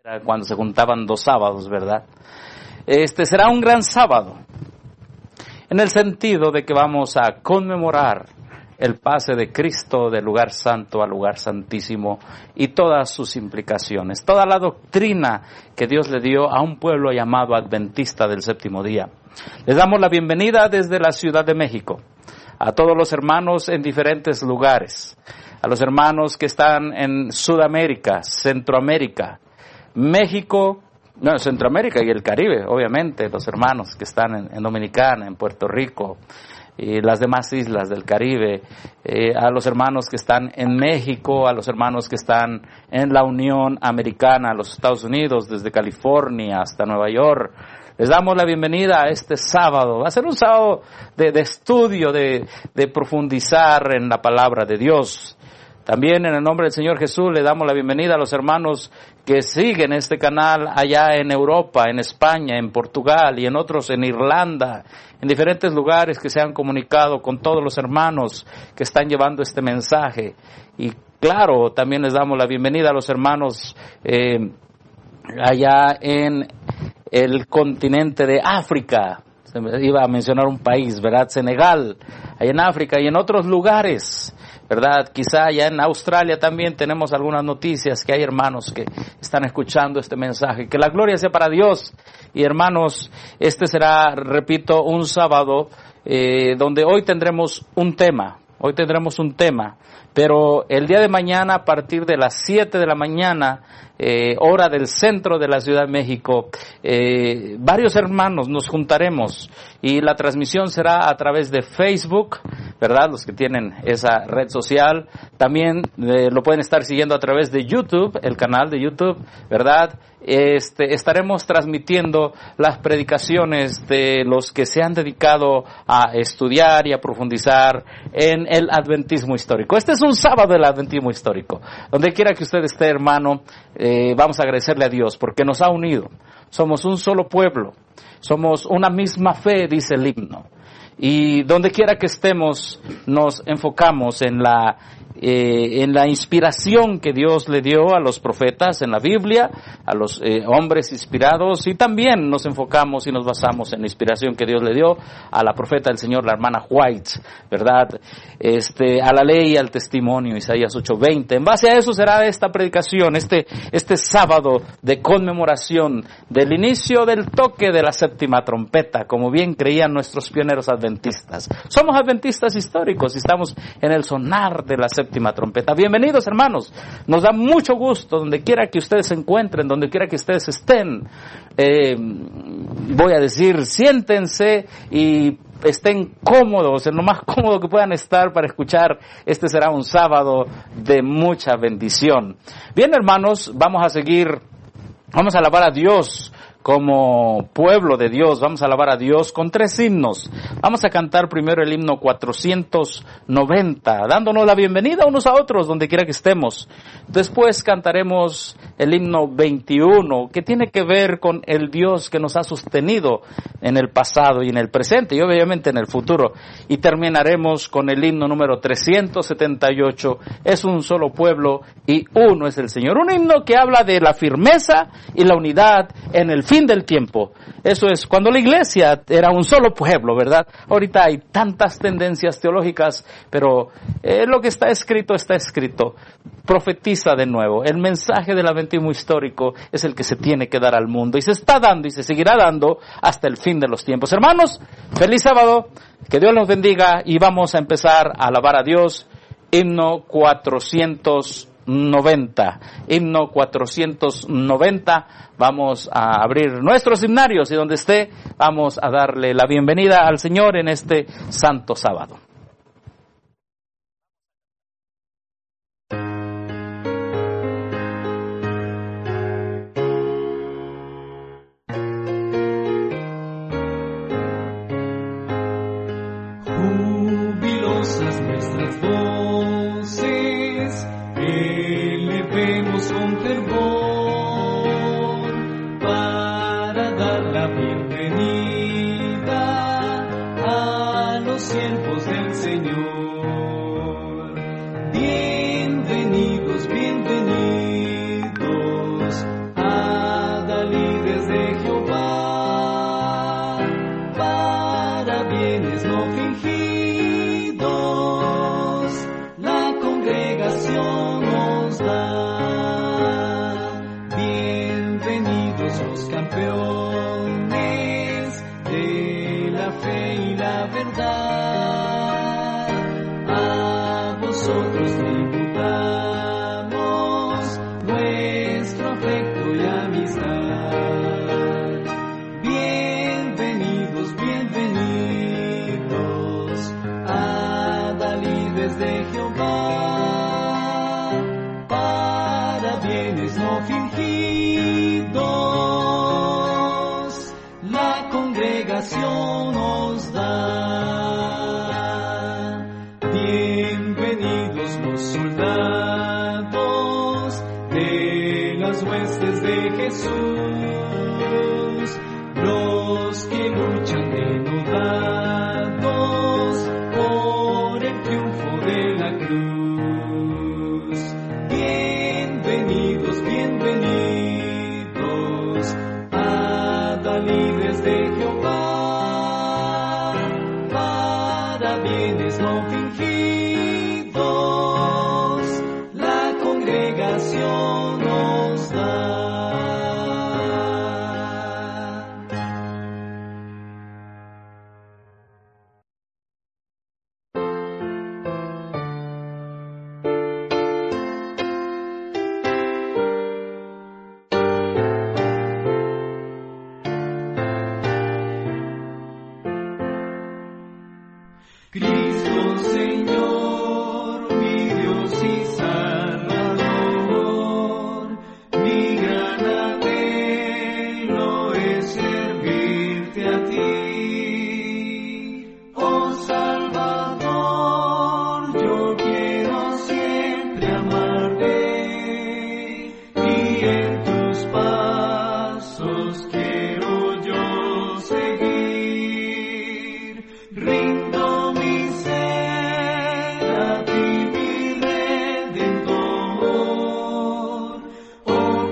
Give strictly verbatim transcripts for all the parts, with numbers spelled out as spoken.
Era cuando se juntaban dos sábados, ¿verdad? Este será un gran sábado, en el sentido de que vamos a conmemorar el pase de Cristo del lugar santo al lugar santísimo y todas sus implicaciones, toda la doctrina que Dios le dio a un pueblo llamado Adventista del Séptimo Día. Les damos la bienvenida desde la Ciudad de México, a todos los hermanos en diferentes lugares, a los hermanos que están en Sudamérica, Centroamérica, México, no, Centroamérica y el Caribe, obviamente, los hermanos que están en, en Dominicana, en Puerto Rico y las demás islas del Caribe, eh, a los hermanos que están en México, a los hermanos que están en la Unión Americana, a los Estados Unidos, desde California hasta Nueva York. Les damos la bienvenida a este sábado. Va a ser un sábado de, de estudio, de, de profundizar en la palabra de Dios. También en el nombre del Señor Jesús le damos la bienvenida a los hermanos que siguen este canal allá en Europa, en España, en Portugal y en otros, en Irlanda, en diferentes lugares que se han comunicado con todos los hermanos que están llevando este mensaje. Y claro, también les damos la bienvenida a los hermanos eh, allá en el continente de África. Se me iba a mencionar un país, ¿verdad? Senegal, allá en África y en otros lugares, ¿verdad? Quizá ya en Australia también tenemos algunas noticias que hay hermanos que están escuchando este mensaje. Que la gloria sea para Dios. Y hermanos, este será, repito, un sábado eh, donde hoy tendremos un tema. Hoy tendremos un tema. Pero el día de mañana, a partir de las siete de la mañana, eh, hora del centro de la Ciudad de México, eh, varios hermanos nos juntaremos y la transmisión será a través de Facebook, ¿verdad? Los que tienen esa red social. También eh, lo pueden estar siguiendo a través de YouTube, el canal de YouTube, ¿verdad? Este, estaremos transmitiendo las predicaciones de los que se han dedicado a estudiar y a profundizar en el adventismo histórico. Este es un sábado del adventismo histórico. Donde quiera que usted esté, hermano, eh, vamos a agradecerle a Dios porque nos ha unido. Somos un solo pueblo. Somos una misma fe, dice el himno. Y donde quiera que estemos, nos enfocamos en la Eh, en la inspiración que Dios le dio a los profetas en la Biblia, a los eh, hombres inspirados, y también nos enfocamos y nos basamos en la inspiración que Dios le dio a la profeta del Señor, la hermana White, ¿verdad? Este, a la ley y al testimonio, Isaías ocho veinte. En base a eso será esta predicación, este, este sábado de conmemoración del inicio del toque de la séptima trompeta, como bien creían nuestros pioneros adventistas. Somos adventistas históricos y estamos en el sonar de la séptima trompeta. Bienvenidos, hermanos. Nos da mucho gusto donde quiera que ustedes se encuentren, donde quiera que ustedes estén. Eh, voy a decir, siéntense y estén cómodos, en lo más cómodo que puedan estar para escuchar. Este será un sábado de mucha bendición. Bien, hermanos, vamos a seguir, vamos a alabar a Dios como pueblo de Dios. Vamos a alabar a Dios con tres himnos. Vamos a cantar primero el himno cuatrocientos noventa, dándonos la bienvenida unos a otros donde quiera que estemos. Después cantaremos el himno veintiuno, que tiene que ver con el Dios que nos ha sostenido en el pasado y en el presente y obviamente en el futuro. Y terminaremos con el himno número trescientos setenta y ocho, es un solo pueblo y uno es el Señor. Un himno que habla de la firmeza y la unidad en el fin del tiempo. Eso es, cuando la iglesia era un solo pueblo, ¿verdad? Ahorita hay tantas tendencias teológicas, pero eh, lo que está escrito, está escrito. Profetiza de nuevo. El mensaje del adventismo histórico es el que se tiene que dar al mundo y se está dando y se seguirá dando hasta el fin de los tiempos. Hermanos, feliz sábado, que Dios los bendiga y vamos a empezar a alabar a Dios. Himno cuatrocientos noventa. Himno cuatrocientos noventa. Vamos a abrir nuestros himnarios y donde esté vamos a darle la bienvenida al Señor en este santo sábado. Jubilosas nuestras voces, elevemos con fervor para dar la bienvenida a los siervos del Señor. Bienvenidos, bienvenidos a bienes no fingidos, la congregación nos da. Bienvenidos los campeones de la fe y la verdad. A vosotros tributamos nuestro afecto y amistad. Bienvenidos, bienvenidos, adalides de Jehová, para bienes no fingidos, la congregación os da. Bienvenidos los soldados de las huestes de Jesús, los que luchan denodados por el triunfo de la cruz. Bienvenidos, bienvenidos, adalides de Jehová, para bienes no fingidos, la congregación nos da. Cristo Señor, mi Dios y Salvador, mi gran anhelo es servirte a ti. Oh Salvador, yo quiero siempre amarte y en tus pasos quiero yo seguir. Rindo mi ser a ti, mi Redentor. Oh,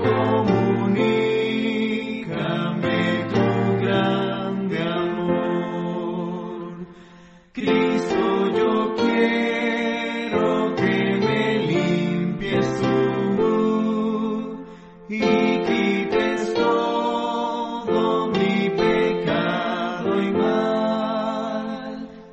comunícame tu grande amor. Cristo, yo quiero que me limpies tú y quites todo mi pecado y mal.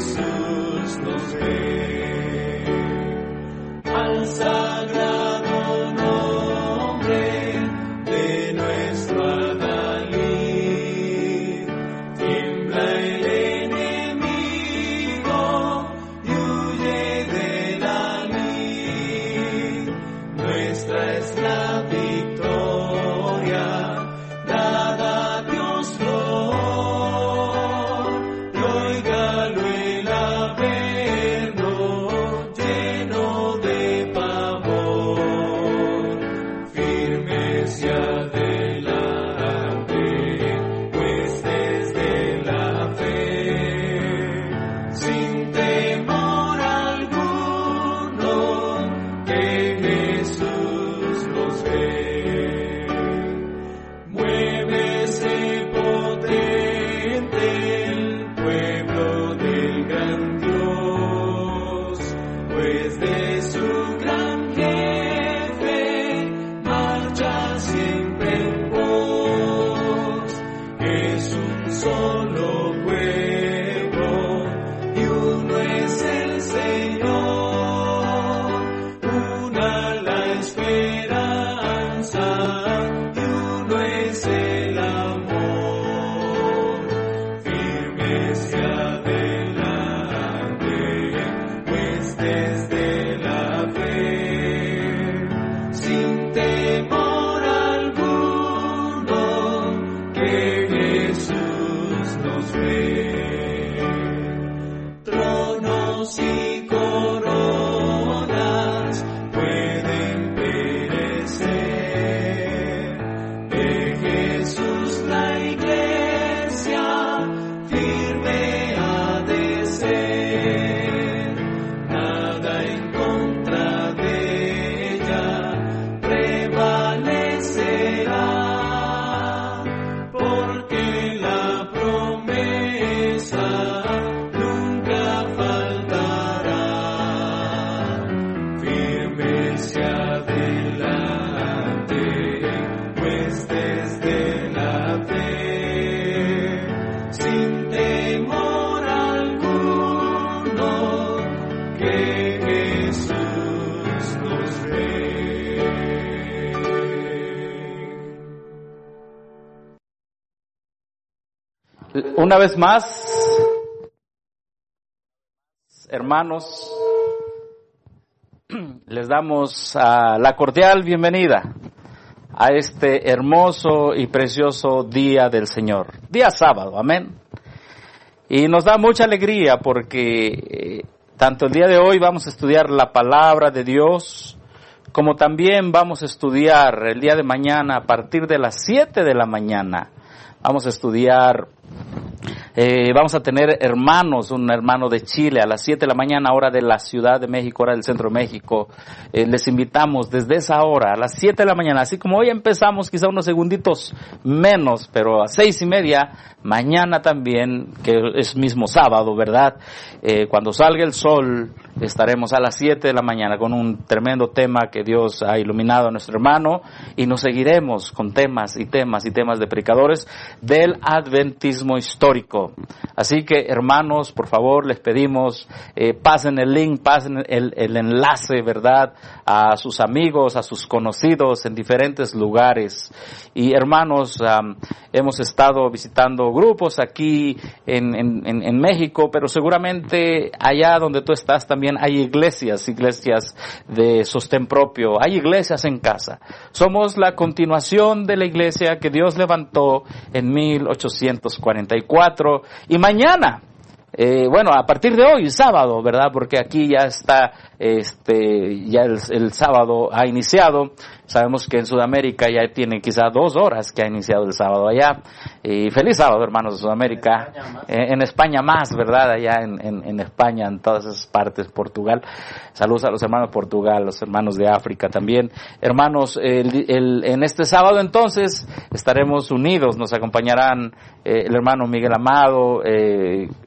Jesús nos ve. Al sagrado nombre de nuestro Adalid, tiembla el enemigo y huye de la lid. Nuestra es la victoria, dada a Dios flor, y óigalo el averno lleno de pavor. Firmes y adelante, pues desde la fe, sin temor alguno, que Jesús nos ve. Muévese potente el pueblo del gran Dios, pues de su gran jefe marcha siempre en pos. Es un solo pueblo y uno es el Señor, una la esperanza y uno es el amor. Firmes y adelante, pues desde la fe, sin temor alguno, que Jesús nos ve. Tronos y coronas pueden perecer, de Jesús la iglesia firme ha de ser. Nada en contra de ella prevalecerá, porque la promesa nunca faltará. Firmes y adelante, pues desde la fe, sin temor alguno, que Jesús nos ve. Una vez más, hermanos, les damos ah, la cordial bienvenida a este hermoso y precioso día del Señor, día sábado, amén. Y nos da mucha alegría porque eh, tanto el día de hoy vamos a estudiar la palabra de Dios, como también vamos a estudiar el día de mañana a partir de las siete de la mañana. Vamos a estudiar, eh, vamos a tener hermanos, un hermano de Chile a las siete de la mañana, hora de la Ciudad de México, hora del Centro de México. Eh, les invitamos desde esa hora, a las siete de la mañana, así como hoy empezamos quizá unos segunditos menos, pero a seis y media, mañana también, que es mismo sábado, ¿verdad? Eh, cuando salga el sol, estaremos a las siete de la mañana con un tremendo tema que Dios ha iluminado a nuestro hermano, y nos seguiremos con temas y temas y temas de predicadores del adventismo histórico. Así que, hermanos, por favor, les pedimos, eh, pasen el link, pasen el, el enlace, ¿verdad?, a sus amigos, a sus conocidos en diferentes lugares. Y, hermanos, um, hemos estado visitando grupos aquí en, en, en México, pero seguramente allá donde tú estás también hay iglesias, iglesias de sostén propio, hay iglesias en casa. Somos la continuación de la iglesia que Dios levantó en mil ochocientos cuarenta y cuatro, y mañana, eh, bueno, a partir de hoy, sábado, ¿verdad? Porque aquí ya está, este, ya el, el sábado ha iniciado. Sabemos que en Sudamérica ya tiene quizá dos horas que ha iniciado el sábado allá. Y feliz sábado, hermanos de Sudamérica. En España más, eh, en España más, ¿verdad? Allá en, en, en España, en todas esas partes, Portugal. Saludos a los hermanos de Portugal, los hermanos de África también. Hermanos, el, el, en este sábado entonces estaremos unidos. Nos acompañarán eh, el hermano Miguel Amado, eh,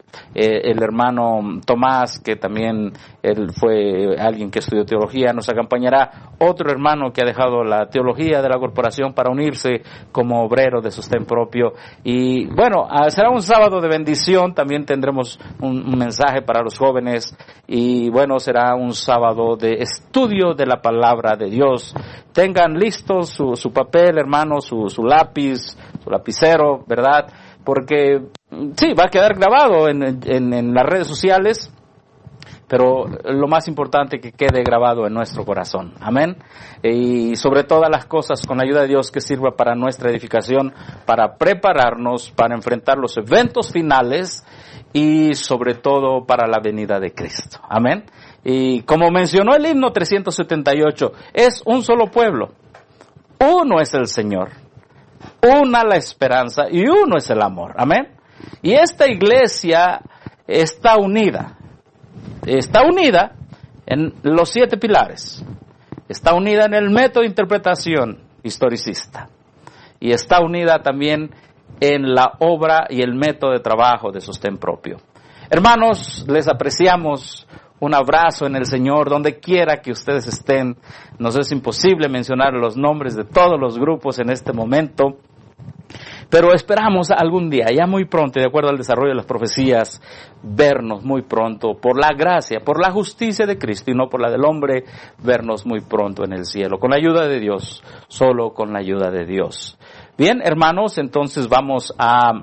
eh, el hermano Tomás, que también él fue alguien que estudió teología. Nos acompañará otro hermano que ha dejado la teología de la corporación para unirse como obrero de sostén propio. Y bueno, será un sábado de bendición. También tendremos un, un mensaje para los jóvenes. Y bueno, será un sábado de estudio de la palabra de Dios. Tengan listos su, su papel, hermano, su, su lápiz, su lapicero, ¿verdad? Porque sí, va a quedar grabado en, en, en las redes sociales, pero lo más importante es que quede grabado en nuestro corazón. Amén. Y sobre todas las cosas, con la ayuda de Dios, que sirva para nuestra edificación, para prepararnos, para enfrentar los eventos finales y sobre todo para la venida de Cristo. Amén. Y como mencionó el himno trescientos setenta y ocho, es un solo pueblo. Uno es el Señor. Una la esperanza y uno es el amor. Amén. Y esta iglesia está unida. Está unida en los siete pilares. Está unida en el método de interpretación historicista. Y está unida también en la obra y el método de trabajo de sostén propio. Hermanos, les apreciamos. Un abrazo en el Señor, donde quiera que ustedes estén. Nos es imposible mencionar los nombres de todos los grupos en este momento, pero esperamos algún día, ya muy pronto, de acuerdo al desarrollo de las profecías, vernos muy pronto, por la gracia, por la justicia de Cristo y no por la del hombre, vernos muy pronto en el cielo, con la ayuda de Dios, solo con la ayuda de Dios. Bien, hermanos, entonces vamos a,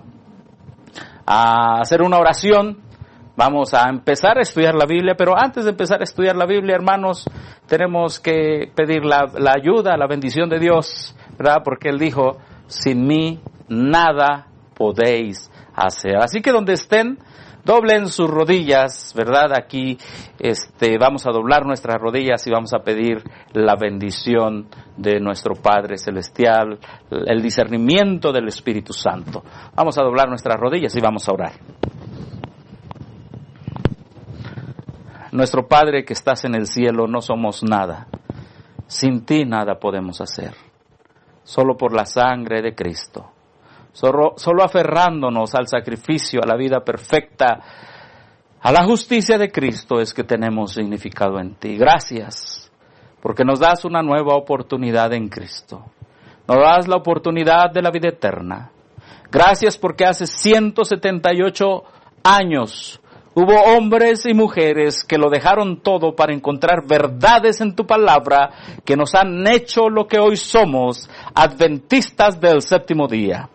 a hacer una oración. Vamos a empezar a estudiar la Biblia, pero antes de empezar a estudiar la Biblia, hermanos, tenemos que pedir la, la ayuda, la bendición de Dios, ¿verdad? Porque Él dijo, sin mí nada podéis hacer. Así que donde estén, doblen sus rodillas, ¿verdad? Aquí este, vamos a doblar nuestras rodillas y vamos a pedir la bendición de nuestro Padre Celestial, el discernimiento del Espíritu Santo. Vamos a doblar nuestras rodillas y vamos a orar. Nuestro Padre que estás en el cielo, no somos nada. Sin ti nada podemos hacer. Solo por la sangre de Cristo. Solo, solo aferrándonos al sacrificio, a la vida perfecta, a la justicia de Cristo es que tenemos significado en ti. Gracias, porque nos das una nueva oportunidad en Cristo. Nos das la oportunidad de la vida eterna. Gracias porque hace ciento setenta y ocho años hubo hombres y mujeres que lo dejaron todo para encontrar verdades en tu palabra que nos han hecho lo que hoy somos, adventistas del séptimo día.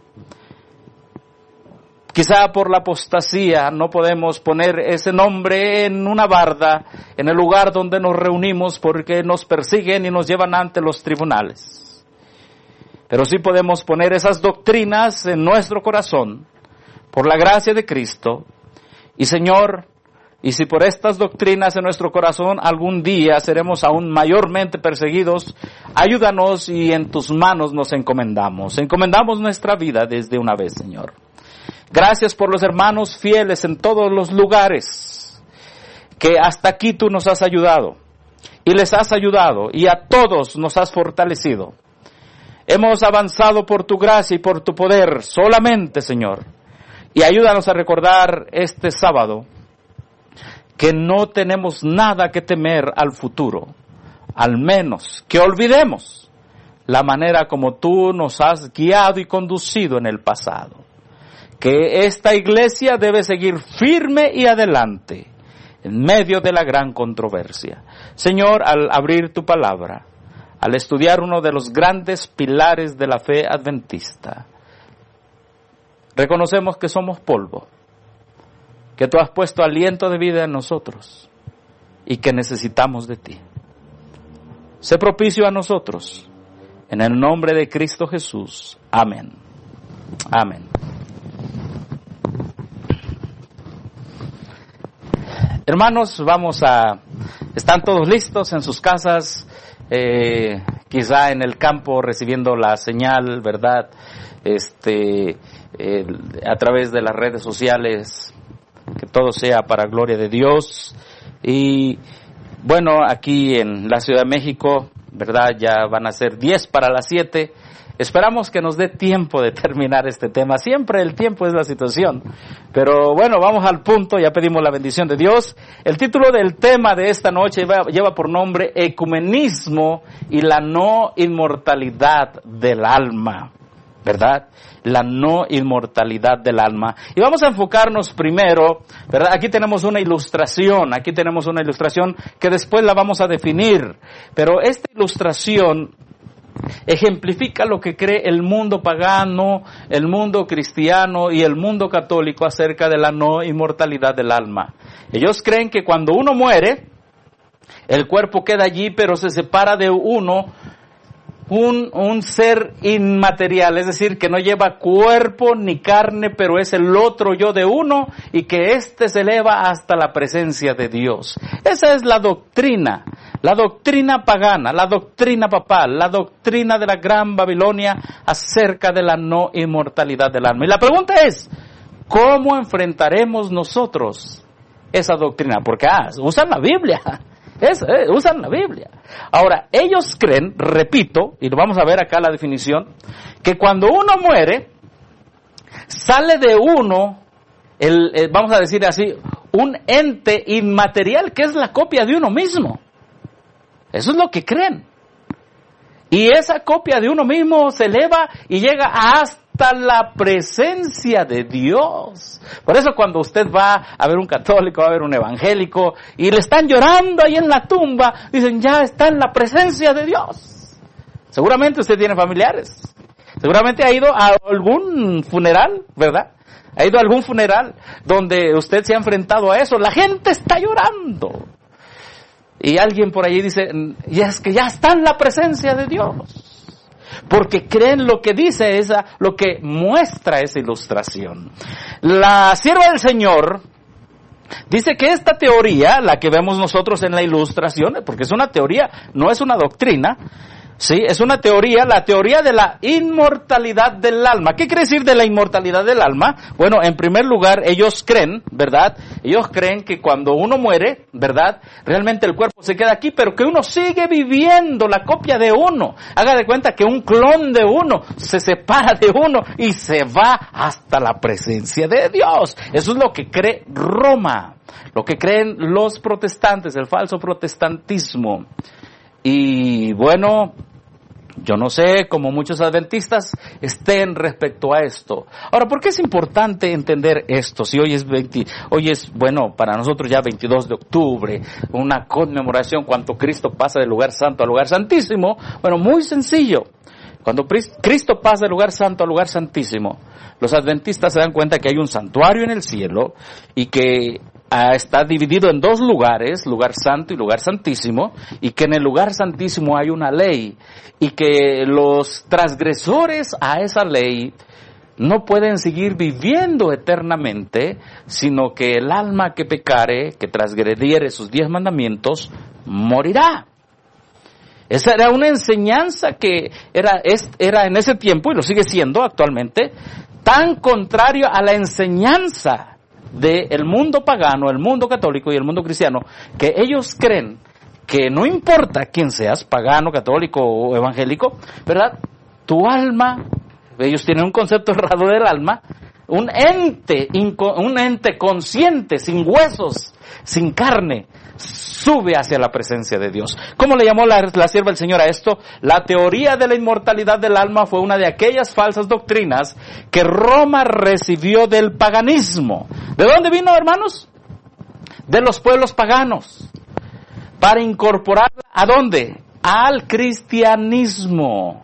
Quizá por la apostasía no podemos poner ese nombre en una barda, en el lugar donde nos reunimos porque nos persiguen y nos llevan ante los tribunales. Pero sí podemos poner esas doctrinas en nuestro corazón, por la gracia de Cristo. Y Señor, y si por estas doctrinas en nuestro corazón algún día seremos aún mayormente perseguidos, ayúdanos y en tus manos nos encomendamos. Encomendamos nuestra vida desde una vez, Señor. Gracias por los hermanos fieles en todos los lugares, que hasta aquí tú nos has ayudado, y les has ayudado, y a todos nos has fortalecido. Hemos avanzado por tu gracia y por tu poder solamente, Señor. Y ayúdanos a recordar este sábado que no tenemos nada que temer al futuro, al menos que olvidemos la manera como tú nos has guiado y conducido en el pasado. Que esta iglesia debe seguir firme y adelante en medio de la gran controversia. Señor, al abrir tu palabra, al estudiar uno de los grandes pilares de la fe adventista, reconocemos que somos polvo, que tú has puesto aliento de vida en nosotros y que necesitamos de ti. Sé propicio a nosotros, en el nombre de Cristo Jesús. Amén. Amén. Hermanos, vamos a... ¿Están todos listos en sus casas? Eh, quizá en el campo recibiendo la señal, ¿verdad? Este... Eh, a través de las redes sociales, que todo sea para gloria de Dios. Y bueno, aquí en la Ciudad de México, ¿verdad? Ya van a ser diez para las siete. Esperamos que nos dé tiempo de terminar este tema. Siempre el tiempo es la situación. Pero bueno, vamos al punto, ya pedimos la bendición de Dios. El título del tema de esta noche lleva, lleva por nombre Ecumenismo y la no inmortalidad del alma. ¿Verdad? La no inmortalidad del alma. Y vamos a enfocarnos primero, ¿verdad? Aquí tenemos una ilustración, aquí tenemos una ilustración que después la vamos a definir. Pero esta ilustración ejemplifica lo que cree el mundo pagano, el mundo cristiano y el mundo católico acerca de la no inmortalidad del alma. Ellos creen que cuando uno muere, el cuerpo queda allí, pero se separa de uno un, un ser inmaterial, es decir, que no lleva cuerpo ni carne, pero es el otro yo de uno y que éste se eleva hasta la presencia de Dios. Esa es la doctrina. La doctrina pagana, la doctrina papal, la doctrina de la Gran Babilonia acerca de la no inmortalidad del alma. Y la pregunta es, ¿cómo enfrentaremos nosotros esa doctrina? Porque ah, usan la Biblia, es, eh, usan la Biblia. Ahora, ellos creen, repito, y lo vamos a ver acá la definición, que cuando uno muere, sale de uno, el, el, vamos a decir así, un ente inmaterial que es la copia de uno mismo. Eso es lo que creen. Y esa copia de uno mismo se eleva y llega hasta la presencia de Dios. Por eso cuando usted va a ver un católico, va a ver un evangélico, y le están llorando ahí en la tumba, dicen, ya está en la presencia de Dios. Seguramente usted tiene familiares. Seguramente ha ido a algún funeral, ¿verdad? Ha ido a algún funeral donde usted se ha enfrentado a eso. La gente está llorando. Y alguien por allí dice, y es que ya está en la presencia de Dios. Porque creen lo que dice esa, lo que muestra esa ilustración. La sierva del Señor dice que esta teoría, la que vemos nosotros en la ilustración, porque es una teoría, no es una doctrina, sí, es una teoría, la teoría de la inmortalidad del alma. ¿Qué quiere decir de la inmortalidad del alma? Bueno, en primer lugar, ellos creen, ¿verdad? Ellos creen que cuando uno muere, ¿verdad? Realmente el cuerpo se queda aquí, pero que uno sigue viviendo la copia de uno. Haga de cuenta que un clon de uno se separa de uno y se va hasta la presencia de Dios. Eso es lo que cree Roma, lo que creen los protestantes, el falso protestantismo. Y bueno, yo no sé cómo muchos adventistas estén respecto a esto. Ahora, ¿por qué es importante entender esto? Si hoy es veinte, hoy es, bueno, para nosotros ya veintidós de octubre, una conmemoración cuando Cristo pasa del lugar santo al lugar santísimo. Bueno, muy sencillo. Cuando Cristo pasa del lugar santo al lugar santísimo, los adventistas se dan cuenta que hay un santuario en el cielo y que Uh, está dividido en dos lugares, lugar santo y lugar santísimo, y que en el lugar santísimo hay una ley, y que los transgresores a esa ley no pueden seguir viviendo eternamente, sino que el alma que pecare, que transgrediere sus diez mandamientos, morirá. Esa era una enseñanza que era, era en ese tiempo, y lo sigue siendo actualmente, tan contrario a la enseñanza del mundo pagano, el mundo católico y el mundo cristiano, que ellos creen que no importa quién seas, pagano, católico o evangélico, ¿verdad? Tu alma, ellos tienen un concepto errado del alma, un ente, un ente consciente, sin huesos, sin carne, sube hacia la presencia de Dios. ¿Cómo le llamó la, la sierva del Señor a esto? La teoría de la inmortalidad del alma fue una de aquellas falsas doctrinas que Roma recibió del paganismo. ¿De dónde vino, hermanos? De los pueblos paganos. Para incorporarla, ¿a dónde? Al cristianismo.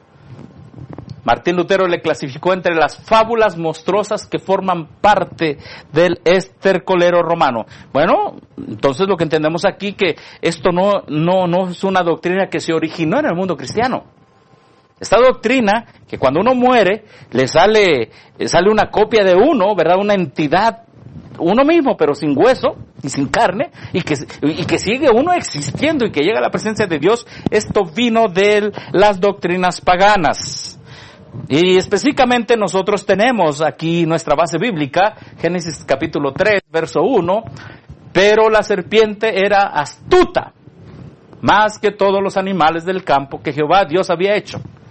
Martín Lutero le clasificó entre las fábulas monstruosas que forman parte del estercolero romano. Bueno, entonces lo que entendemos aquí que esto no, no, no es una doctrina que se originó en el mundo cristiano. Esta doctrina, que cuando uno muere, le sale, sale una copia de uno, ¿verdad? Una entidad, uno mismo, pero sin hueso y sin carne, y que, y que sigue uno existiendo y que llega a la presencia de Dios. Esto vino de las doctrinas paganas. Y específicamente nosotros tenemos aquí nuestra base bíblica, Génesis capítulo tres, verso uno, pero la serpiente era astuta, más que todos los animales del campo que Jehová Dios había hecho.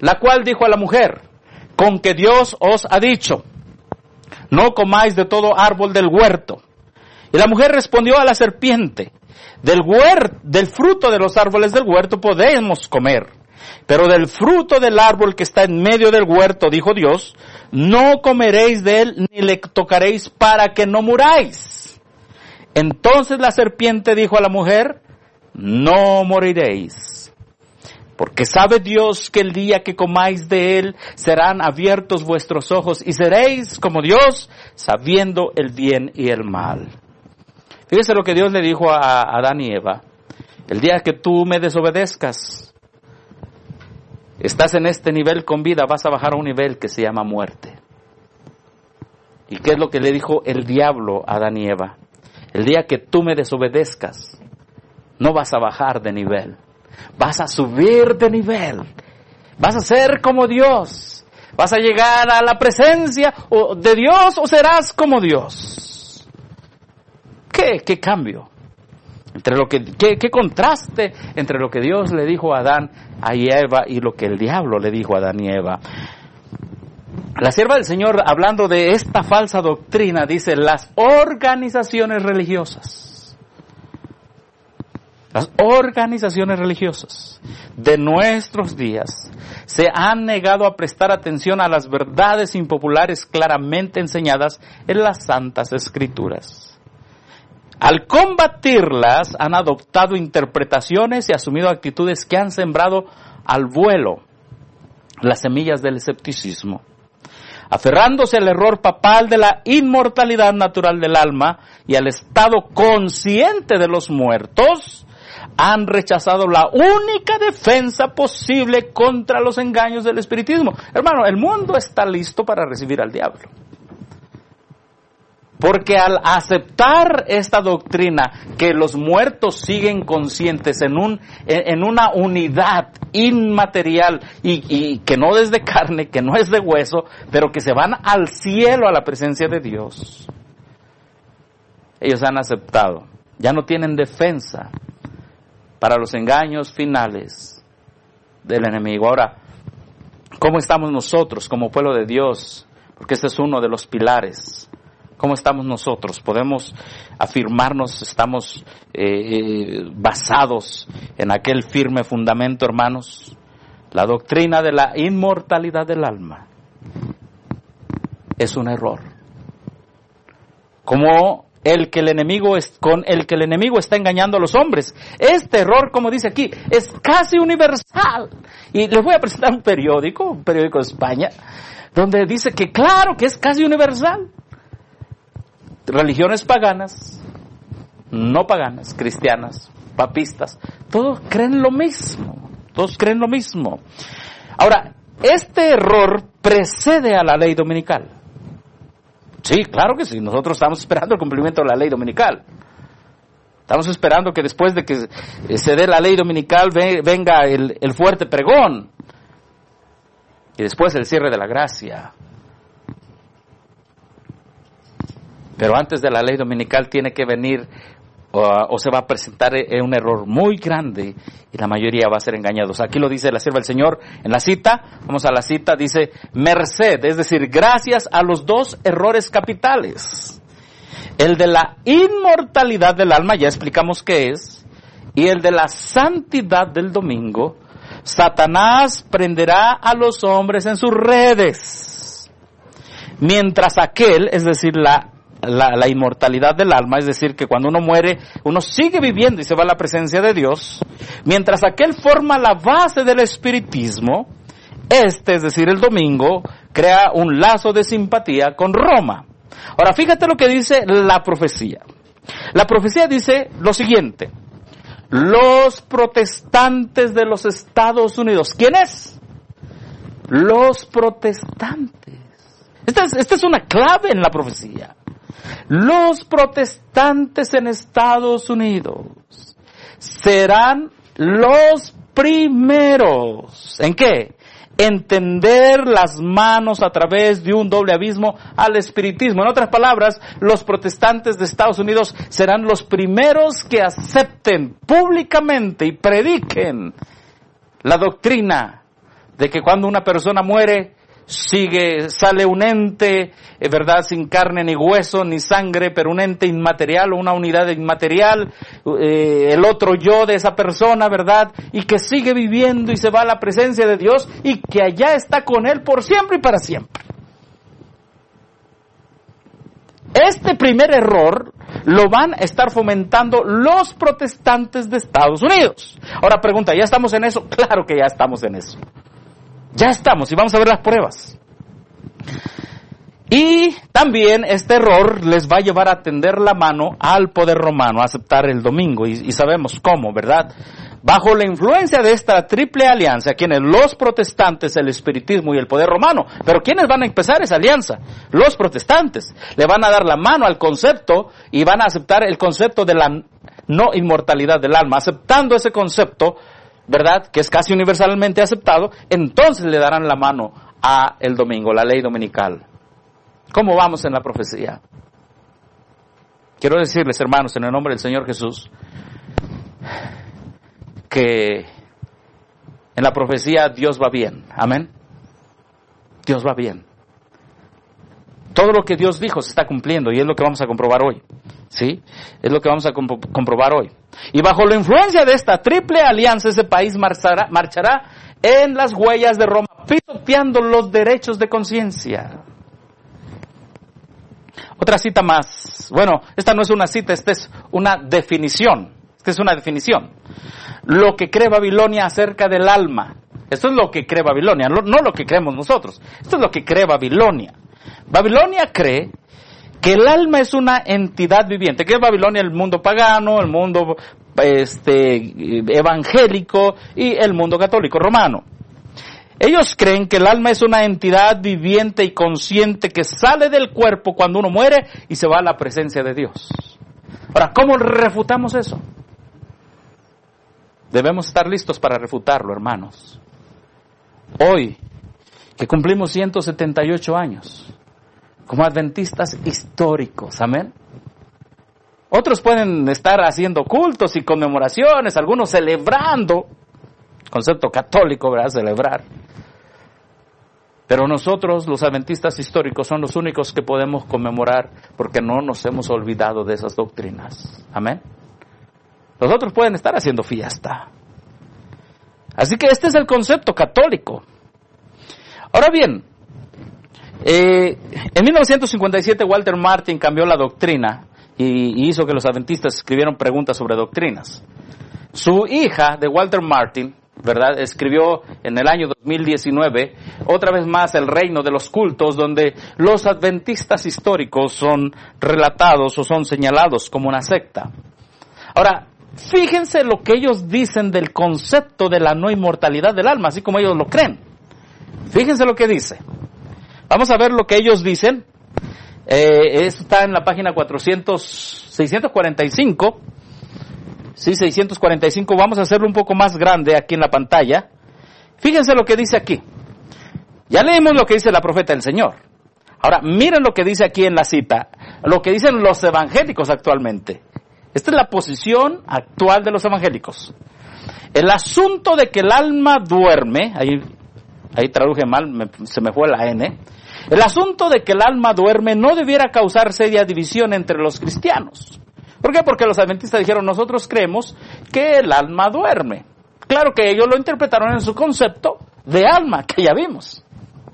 la cual dijo a la mujer, con que Dios os ha dicho, no comáis de todo árbol del huerto. Y la mujer respondió a la serpiente, del huerto, del fruto de los árboles del huerto podemos comer, pero del fruto del árbol que está en medio del huerto, dijo Dios, no comeréis de él ni le tocaréis para que no muráis. Entonces la serpiente dijo a la mujer, no moriréis, porque sabe Dios que el día que comáis de él serán abiertos vuestros ojos y seréis como Dios, sabiendo el bien y el mal. Fíjese lo que Dios le dijo a Adán y Eva. El día que tú me desobedezcas, estás en este nivel con vida, vas a bajar a un nivel que se llama muerte. ¿Y qué es lo que le dijo el diablo a Adán y Eva? El día que tú me desobedezcas, no vas a bajar de nivel, vas a subir de nivel, vas a ser como Dios, vas a llegar a la presencia de Dios o serás como Dios. ¿Qué, qué cambio? Entre lo que, qué, qué contraste entre lo que Dios le dijo a Adán y Eva y lo que el diablo le dijo a Adán y Eva. La sierva del Señor, hablando de esta falsa doctrina, dice, las organizaciones religiosas, las organizaciones religiosas de nuestros días se han negado a prestar atención a las verdades impopulares claramente enseñadas en las Santas Escrituras. Al combatirlas, han adoptado interpretaciones y asumido actitudes que han sembrado al vuelo las semillas del escepticismo. Aferrándose al error papal de la inmortalidad natural del alma y al estado consciente de los muertos, han rechazado la única defensa posible contra los engaños del espiritismo. Hermano, el mundo está listo para recibir al diablo. Porque al aceptar esta doctrina que los muertos siguen conscientes en un en una unidad inmaterial y, y que no es de carne, que no es de hueso, pero que se van al cielo a la presencia de Dios, ellos han aceptado, ya no tienen defensa para los engaños finales del enemigo. Ahora, ¿cómo estamos nosotros como pueblo de Dios? Porque este es uno de los pilares. ¿Cómo estamos nosotros? ¿Podemos afirmarnos, estamos eh, basados en aquel firme fundamento, hermanos? La doctrina de la inmortalidad del alma es un error. Como el que el enemigo es, con el que el enemigo está engañando a los hombres. Este error, como dice aquí, es casi universal. Y les voy a presentar un periódico, un periódico de España, donde dice que claro que es casi universal. Religiones paganas, no paganas, cristianas, papistas, todos creen lo mismo, todos creen lo mismo. Ahora, este error precede a la ley dominical. Sí, claro que sí, nosotros estamos esperando el cumplimiento de la ley dominical. Estamos esperando que después de que se dé la ley dominical venga el, el fuerte pregón y después el cierre de la gracia. Pero antes de la ley dominical tiene que venir o, o se va a presentar un error muy grande y la mayoría va a ser engañados. Aquí lo dice la sierva del Señor en la cita, vamos a la cita, dice merced, es decir, gracias a los dos errores capitales. El de la inmortalidad del alma, ya explicamos qué es, y el de la santidad del domingo, Satanás prenderá a los hombres en sus redes. Mientras aquel, es decir, la La, la inmortalidad del alma, es decir, que cuando uno muere, uno sigue viviendo y se va a la presencia de Dios, mientras aquel forma la base del espiritismo, este, es decir, el domingo, crea un lazo de simpatía con Roma. Ahora, fíjate lo que dice la profecía. La profecía dice lo siguiente: los protestantes de los Estados Unidos. ¿Quién es? Los protestantes. Esta es, esta es una clave en la profecía. Los protestantes en Estados Unidos serán los primeros. ¿En qué? Entender las manos a través de un doble abismo al espiritismo. En otras palabras, los protestantes de Estados Unidos serán los primeros que acepten públicamente y prediquen la doctrina de que cuando una persona muere, sigue, sale un ente, eh, ¿verdad? Sin carne ni hueso ni sangre, pero un ente inmaterial o una unidad inmaterial, eh, el otro yo de esa persona, ¿verdad? Y que sigue viviendo y se va a la presencia de Dios y que allá está con Él por siempre y para siempre. Este primer error lo van a estar fomentando los protestantes de Estados Unidos. Ahora pregunta, ¿ya estamos en eso? Claro que ya estamos en eso. Ya estamos y vamos a ver las pruebas. Y también este error les va a llevar a tender la mano al poder romano, a aceptar el domingo. Y, y sabemos cómo, ¿verdad? Bajo la influencia de esta triple alianza, quienes los protestantes, el espiritismo y el poder romano. Pero ¿quiénes van a empezar esa alianza? Los protestantes. Le van a dar la mano al concepto y van a aceptar el concepto de la no inmortalidad del alma. Aceptando ese concepto, ¿verdad?, que es casi universalmente aceptado, entonces le darán la mano a el domingo, la ley dominical. ¿Cómo vamos en la profecía? Quiero decirles, hermanos, en el nombre del Señor Jesús, que en la profecía Dios va bien. Amén. Dios va bien. Todo lo que Dios dijo se está cumpliendo y es lo que vamos a comprobar hoy. ¿Sí? Es lo que vamos a comp- comprobar hoy. Y bajo la influencia de esta triple alianza, ese país marchará, marchará en las huellas de Roma, pisoteando los derechos de conciencia. Otra cita más. Bueno, esta no es una cita, esta es una definición. Esta es una definición. Lo que cree Babilonia acerca del alma. Esto es lo que cree Babilonia, no, no lo que creemos nosotros. Esto es lo que cree Babilonia. Babilonia cree que el alma es una entidad viviente. ¿Qué es Babilonia? El mundo pagano, el mundo este, evangélico y el mundo católico romano. Ellos creen que el alma es una entidad viviente y consciente que sale del cuerpo cuando uno muere y se va a la presencia de Dios. Ahora, ¿cómo refutamos eso? Debemos estar listos para refutarlo, hermanos. Hoy, que cumplimos ciento setenta y ocho años, como adventistas históricos, amén. Otros pueden estar haciendo cultos y conmemoraciones, algunos celebrando, concepto católico, ¿verdad? Celebrar. Pero nosotros, los adventistas históricos, son los únicos que podemos conmemorar porque no nos hemos olvidado de esas doctrinas. Amén. Los otros pueden estar haciendo fiesta. Así que este es el concepto católico. Ahora bien, eh, en mil novecientos cincuenta y siete Walter Martin cambió la doctrina y, y hizo que los adventistas escribieran preguntas sobre doctrinas. Su hija de Walter Martin, ¿verdad?, escribió en el año dos mil diecinueve, otra vez más, El reino de los cultos, donde los adventistas históricos son relatados o son señalados como una secta. Ahora, fíjense lo que ellos dicen del concepto de la no inmortalidad del alma, así como ellos lo creen. Fíjense lo que dice. Vamos a ver lo que ellos dicen. Eh, está en la página cuatrocientos, seiscientos cuarenta y cinco. Sí, seiscientos cuarenta y cinco. Vamos a hacerlo un poco más grande aquí en la pantalla. Fíjense lo que dice aquí. Ya leímos lo que dice la profeta del Señor. Ahora, miren lo que dice aquí en la cita. Lo que dicen los evangélicos actualmente. Esta es la posición actual de los evangélicos. El asunto de que el alma duerme, ahí, ahí traduje mal, me, se me fue la N. El asunto de que el alma duerme no debiera causar seria división entre los cristianos. ¿Por qué? Porque los adventistas dijeron, nosotros creemos que el alma duerme. Claro que ellos lo interpretaron en su concepto de alma, que ya vimos.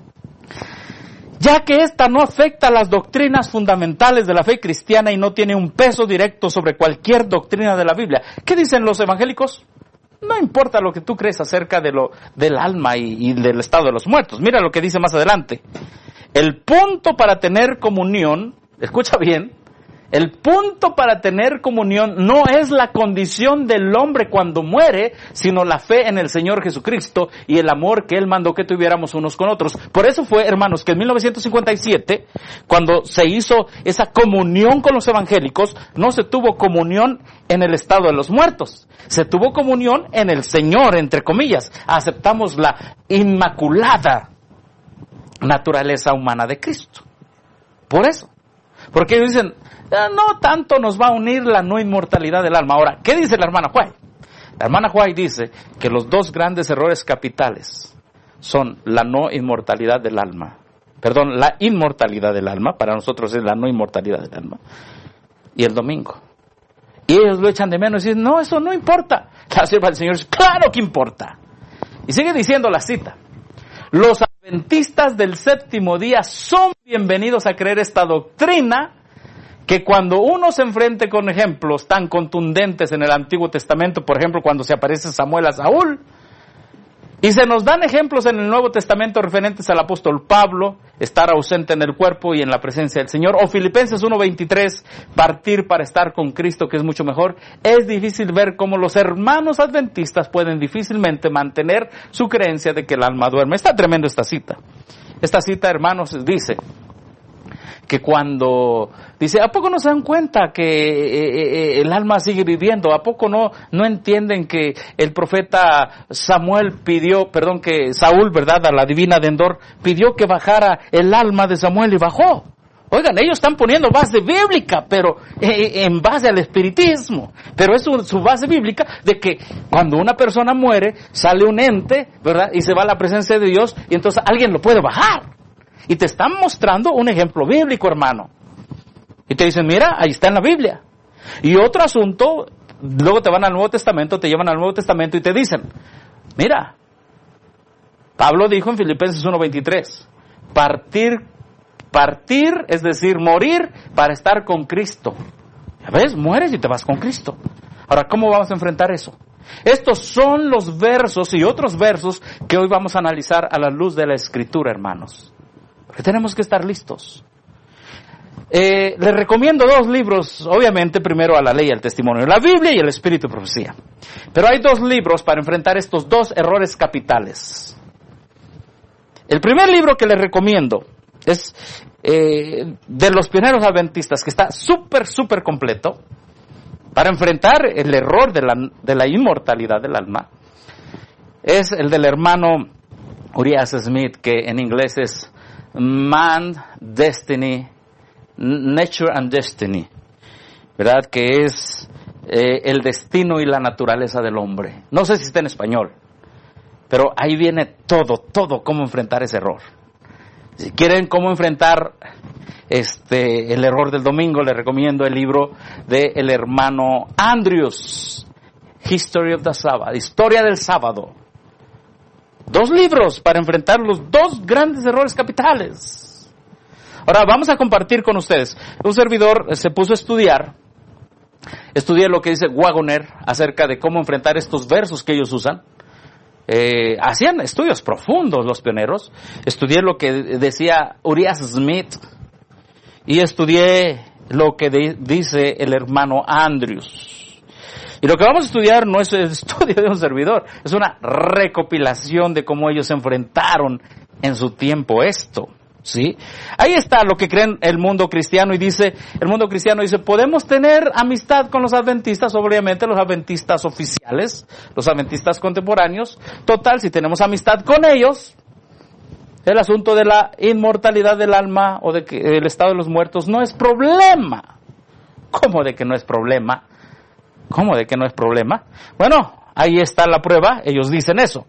Ya que esta no afecta a las doctrinas fundamentales de la fe cristiana y no tiene un peso directo sobre cualquier doctrina de la Biblia. ¿Qué dicen los evangélicos? No importa lo que tú crees acerca de lo, del alma y, y del estado de los muertos. Mira lo que dice más adelante. El punto para tener comunión, escucha bien, el punto para tener comunión no es la condición del hombre cuando muere, sino la fe en el Señor Jesucristo y el amor que Él mandó que tuviéramos unos con otros. Por eso fue, hermanos, que en mil novecientos cincuenta y siete, cuando se hizo esa comunión con los evangélicos, no se tuvo comunión en el estado de los muertos. Se tuvo comunión en el Señor, entre comillas. Aceptamos la inmaculada naturaleza humana de Cristo. Por eso. Porque ellos dicen, no tanto nos va a unir la no inmortalidad del alma. Ahora, ¿qué dice la hermana White? La hermana White dice que los dos grandes errores capitales son la no inmortalidad del alma. Perdón, la inmortalidad del alma, para nosotros es la no inmortalidad del alma, y el domingo. Y ellos lo echan de menos y dicen, no, eso no importa. La sierva del Señor dice, claro que importa. Y sigue diciendo la cita, los adventistas del séptimo día son bienvenidos a creer esta doctrina, que cuando uno se enfrente con ejemplos tan contundentes en el Antiguo Testamento, por ejemplo, cuando se aparece Samuel a Saúl, y se nos dan ejemplos en el Nuevo Testamento referentes al apóstol Pablo, estar ausente en el cuerpo y en la presencia del Señor, o Filipenses uno veintitrés, partir para estar con Cristo, que es mucho mejor, es difícil ver cómo los hermanos adventistas pueden difícilmente mantener su creencia de que el alma duerme. Está tremendo esta cita. Esta cita, hermanos, dice que cuando dice, ¿a poco no se dan cuenta que eh, eh, el alma sigue viviendo? ¿A poco no no entienden que el profeta Samuel pidió, perdón, que Saúl, verdad, a la divina de Endor, pidió que bajara el alma de Samuel y bajó? Oigan, ellos están poniendo base bíblica, pero eh, en base al espiritismo. Pero es su, su base bíblica de que cuando una persona muere, sale un ente, ¿verdad? Y se va a la presencia de Dios y entonces alguien lo puede bajar. Y te están mostrando un ejemplo bíblico, hermano. Y te dicen, mira, ahí está en la Biblia. Y otro asunto, luego te van al Nuevo Testamento, te llevan al Nuevo Testamento y te dicen, mira, Pablo dijo en Filipenses uno veintitrés, partir, partir, es decir, morir para estar con Cristo. ¿Ya ves? Mueres y te vas con Cristo. Ahora, ¿cómo vamos a enfrentar eso? Estos son los versos y otros versos que hoy vamos a analizar a la luz de la Escritura, hermanos. Porque tenemos que estar listos. Eh, les recomiendo dos libros, obviamente, primero a la ley y al testimonio, la Biblia y el Espíritu de Profecía. Pero hay dos libros para enfrentar estos dos errores capitales. El primer libro que les recomiendo es eh, de los pioneros adventistas, que está súper, súper completo, para enfrentar el error de la, de la inmortalidad del alma. Es el del hermano Urias Smith, que en inglés es Man, Destiny, Nature and Destiny, ¿verdad? Que es eh, el destino y la naturaleza del hombre. No sé si está en español, pero ahí viene todo, todo, cómo enfrentar ese error. Si quieren cómo enfrentar este el error del domingo, les recomiendo el libro de el hermano Andrews, History of the Sabbath, Historia del Sábado. Dos libros para enfrentar los dos grandes errores capitales. Ahora vamos a compartir con ustedes. Un servidor se puso a estudiar, estudié lo que dice Wagoner acerca de cómo enfrentar estos versos que ellos usan. Eh, hacían estudios profundos los pioneros. Estudié lo que decía Urias Smith y estudié lo que de, dice el hermano Andrews. Y lo que vamos a estudiar no es el estudio de un servidor, es una recopilación de cómo ellos enfrentaron en su tiempo esto, ¿sí? Ahí está lo que creen el mundo cristiano y dice, el mundo cristiano dice, podemos tener amistad con los adventistas, obviamente los adventistas oficiales, los adventistas contemporáneos, total, si tenemos amistad con ellos, el asunto de la inmortalidad del alma o de que el estado de los muertos no es problema. ¿Cómo de que no es problema? ¿Cómo de que no es problema? Bueno, ahí está la prueba, ellos dicen eso.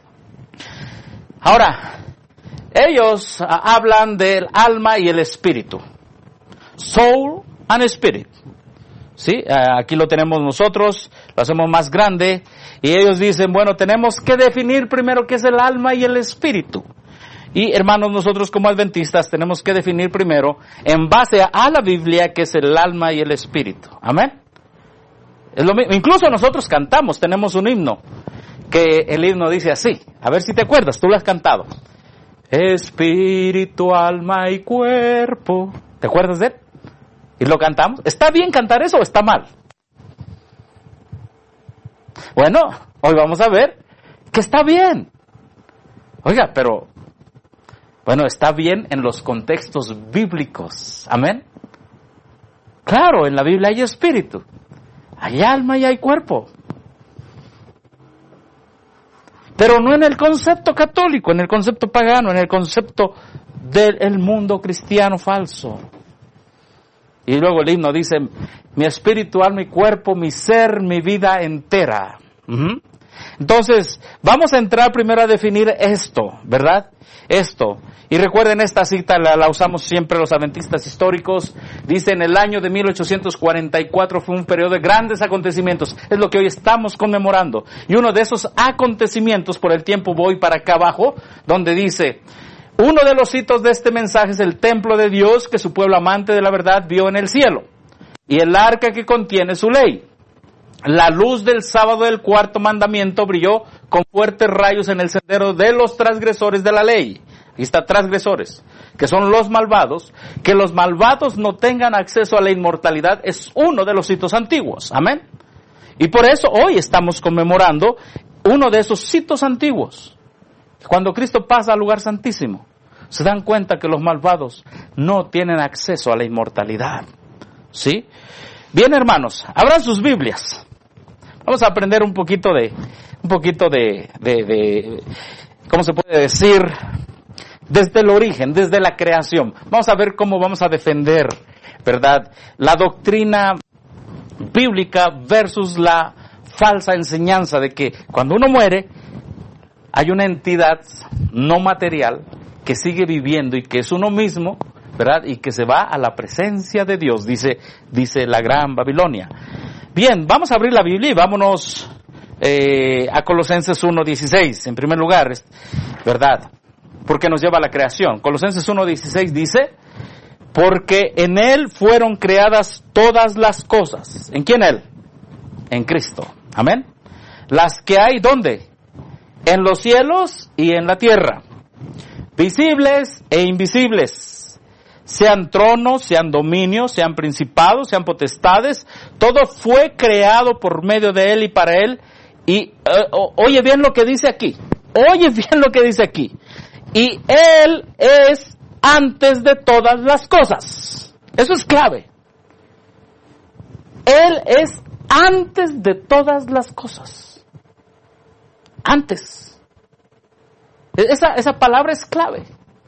Ahora, ellos uh, hablan del alma y el espíritu. Soul and spirit. ¿Sí? Uh, aquí lo tenemos nosotros, lo hacemos más grande, y ellos dicen, bueno, tenemos que definir primero qué es el alma y el espíritu. Y hermanos, nosotros como adventistas tenemos que definir primero, en base a la Biblia, qué es el alma y el espíritu. Amén. Es lo mismo. Incluso nosotros cantamos, tenemos un himno, que el himno dice así, a ver si te acuerdas, tú lo has cantado. Espíritu, alma y cuerpo. ¿Te acuerdas de él? Y lo cantamos. ¿Está bien cantar eso o está mal? Bueno, hoy vamos a ver que está bien. Oiga, pero, bueno, está bien en los contextos bíblicos. Amén. Claro, en la Biblia hay espíritu. Hay alma y hay cuerpo. Pero no en el concepto católico, en el concepto pagano, en el concepto del mundo cristiano falso. Y luego el himno dice, mi espíritu, alma y cuerpo, mi ser, mi vida entera. Uh-huh. Entonces, vamos a entrar primero a definir esto, ¿verdad? Esto. Y recuerden, esta cita la, la usamos siempre los adventistas históricos. Dice, en el año de mil ochocientos cuarenta y cuatro fue un periodo de grandes acontecimientos. Es lo que hoy estamos conmemorando. Y uno de esos acontecimientos, por el tiempo voy para acá abajo, donde dice, uno de los hitos de este mensaje es el templo de Dios que su pueblo amante de la verdad vio en el cielo. Y el arca que contiene su ley. La luz del sábado del cuarto mandamiento brilló con fuertes rayos en el sendero de los transgresores de la ley. Aquí está, transgresores, que son los malvados. Que los malvados no tengan acceso a la inmortalidad es uno de los hitos antiguos. Amén. Y por eso hoy estamos conmemorando uno de esos hitos antiguos. Cuando Cristo pasa al lugar santísimo, se dan cuenta que los malvados no tienen acceso a la inmortalidad. ¿Sí? Bien, hermanos, abran sus Biblias. Vamos a aprender un poquito de, un poquito de, de, de, ¿cómo se puede decir? Desde el origen, desde la creación. Vamos a ver cómo vamos a defender, ¿verdad? La doctrina bíblica versus la falsa enseñanza de que cuando uno muere, hay una entidad no material que sigue viviendo y que es uno mismo, ¿verdad? Y que se va a la presencia de Dios, dice, dice la Gran Babilonia. Bien, vamos a abrir la Biblia y vámonos eh, a Colosenses uno dieciséis, en primer lugar, ¿verdad? Porque nos lleva a la creación. Colosenses uno dieciséis dice, porque en Él fueron creadas todas las cosas. ¿En quién Él? En Cristo. Amén. Las que hay, ¿dónde? En los cielos y en la tierra. Visibles e invisibles. Sean tronos, sean dominios, sean principados, sean potestades, todo fue creado por medio de Él y para Él. Y uh, oye bien lo que dice aquí, oye bien lo que dice aquí. Y Él es antes de todas las cosas. Eso es clave. Él es antes de todas las cosas. Antes. Esa, esa palabra es clave.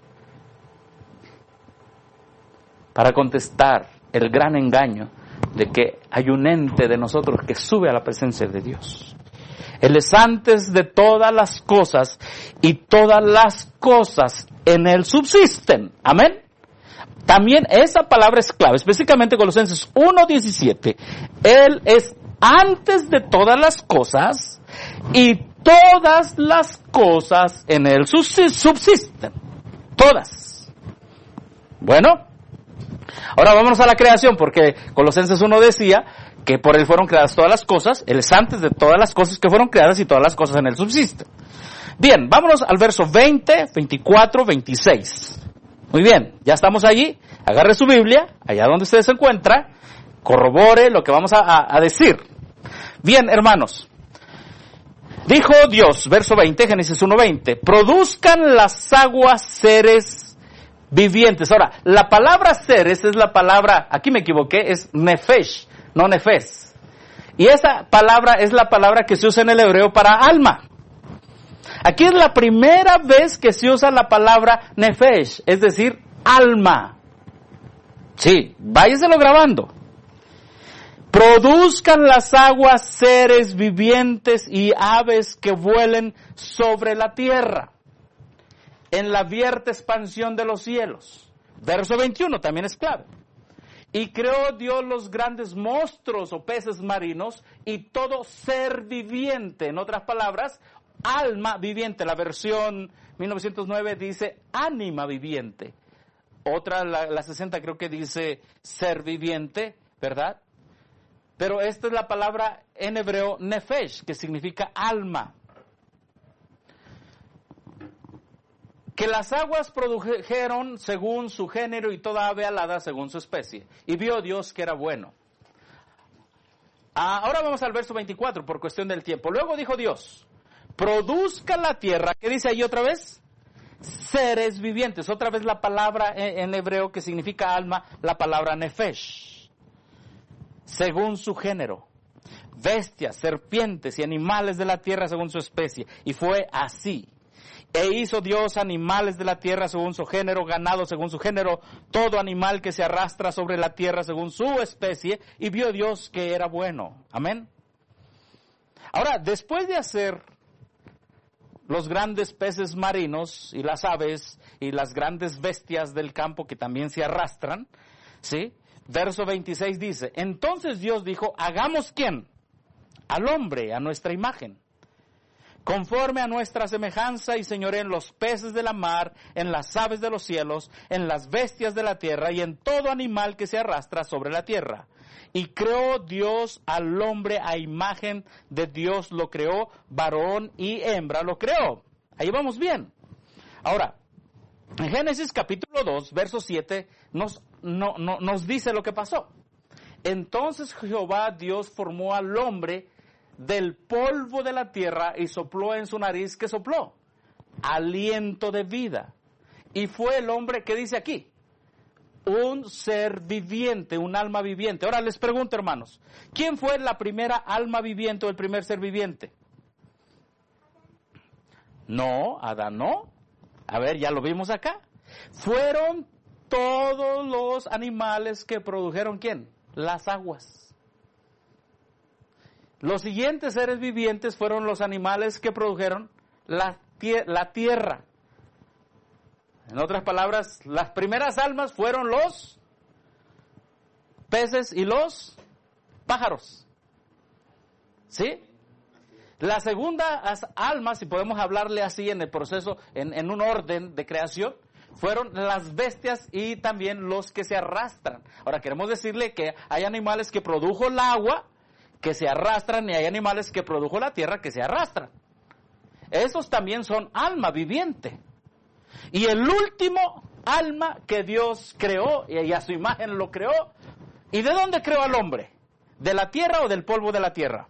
Para contestar el gran engaño de que hay un ente de nosotros que sube a la presencia de Dios. Él es antes de todas las cosas y todas las cosas en Él subsisten. Amén. También esa palabra es clave, específicamente Colosenses uno diecisiete. Él es antes de todas las cosas y todas las cosas en Él subsisten. Todas. Bueno. Ahora vámonos a la creación, porque Colosenses uno decía que por Él fueron creadas todas las cosas, Él es antes de todas las cosas que fueron creadas y todas las cosas en Él subsisten. Bien, vámonos al verso veinte, veinticuatro, veintiséis. Muy bien, ya estamos allí, agarre su Biblia, allá donde usted se encuentra, corrobore lo que vamos a, a, a decir. Bien, hermanos, dijo Dios, verso veinte, Génesis uno veinte, produzcan las aguas seres vivientes. Ahora, la palabra seres es la palabra, aquí me equivoqué, es nefesh, no nefes. Y esa palabra es la palabra que se usa en el hebreo para alma. Aquí es la primera vez que se usa la palabra nefesh, es decir, alma. Sí, váyaselo grabando. Produzcan las aguas seres vivientes y aves que vuelen sobre la tierra, en la abierta expansión de los cielos. Verso veintiuno también es clave. Y creó Dios los grandes monstruos o peces marinos y todo ser viviente. En otras palabras, alma viviente. La versión mil novecientos nueve dice ánima viviente. Otra, la, la sesenta creo que dice ser viviente, ¿verdad? Pero esta es la palabra en hebreo nefesh, que significa alma. Que las aguas produjeron según su género y toda ave alada según su especie. Y vio Dios que era bueno. Ah, ahora vamos al verso veinticuatro por cuestión del tiempo. Luego dijo Dios, produzca la tierra. ¿Qué dice ahí otra vez? Seres vivientes. Otra vez la palabra en, en hebreo que significa alma, la palabra nefesh. Según su género. Bestias, serpientes y animales de la tierra según su especie. Y fue así. E hizo Dios animales de la tierra según su género, ganado según su género, todo animal que se arrastra sobre la tierra según su especie, y vio Dios que era bueno. Amén. Ahora, después de hacer los grandes peces marinos y las aves y las grandes bestias del campo que también se arrastran, ¿sí? Verso veintiséis dice, entonces Dios dijo, hagamos ¿quién? Al hombre, a nuestra imagen, conforme a nuestra semejanza, y señoré en los peces de la mar, en las aves de los cielos, en las bestias de la tierra, y en todo animal que se arrastra sobre la tierra. Y creó Dios al hombre a imagen de Dios lo creó, varón y hembra lo creó. Ahí vamos bien. Ahora, en Génesis capítulo dos, verso siete, nos, no, no, nos dice lo que pasó. Entonces Jehová Dios formó al hombre del polvo de la tierra y sopló en su nariz, ¿qué sopló? Aliento de vida. Y fue el hombre, ¿qué dice aquí? Un ser viviente, un alma viviente. Ahora les pregunto, hermanos, ¿quién fue la primera alma viviente o el primer ser viviente? No, Adán no. A ver, ya lo vimos acá. Fueron todos los animales que produjeron, ¿quién? Las aguas. Los siguientes seres vivientes fueron los animales que produjeron la, tie- la tierra. En otras palabras, las primeras almas fueron los peces y los pájaros. ¿Sí? La segunda almas, si podemos hablarle así en el proceso, en, en un orden de creación, fueron las bestias y también los que se arrastran. Ahora queremos decirle que hay animales que produjo el agua, que se arrastran, y hay animales que produjo la tierra, que se arrastran. Esos también son alma viviente. Y el último alma que Dios creó, y a su imagen lo creó, ¿y de dónde creó al hombre? ¿De la tierra o del polvo de la tierra?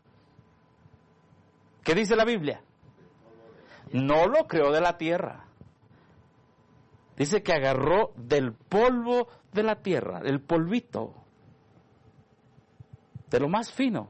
¿Qué dice la Biblia? No lo creó de la tierra. Dice que agarró del polvo de la tierra, del polvito, de lo más fino,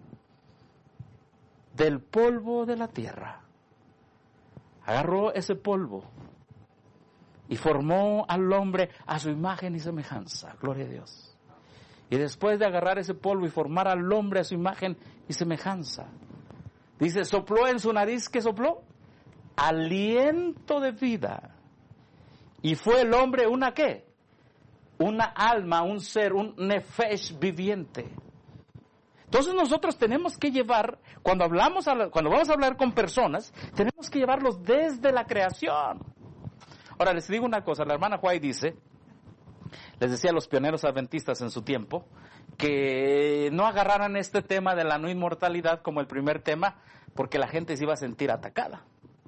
del polvo de la tierra. Agarró ese polvo y formó al hombre a su imagen y semejanza. Gloria a Dios. Y después de agarrar ese polvo y formar al hombre a su imagen y semejanza, dice, sopló en su nariz, ¿qué sopló? Aliento de vida. Y fue el hombre una ¿qué? Una alma, un ser, un nefesh viviente. Entonces nosotros tenemos que llevar, cuando hablamos, a la, cuando vamos a hablar con personas, tenemos que llevarlos desde la creación. Ahora les digo una cosa, la hermana White dice, les decía a los pioneros adventistas en su tiempo, que no agarraran este tema de la no inmortalidad como el primer tema, porque la gente se iba a sentir atacada.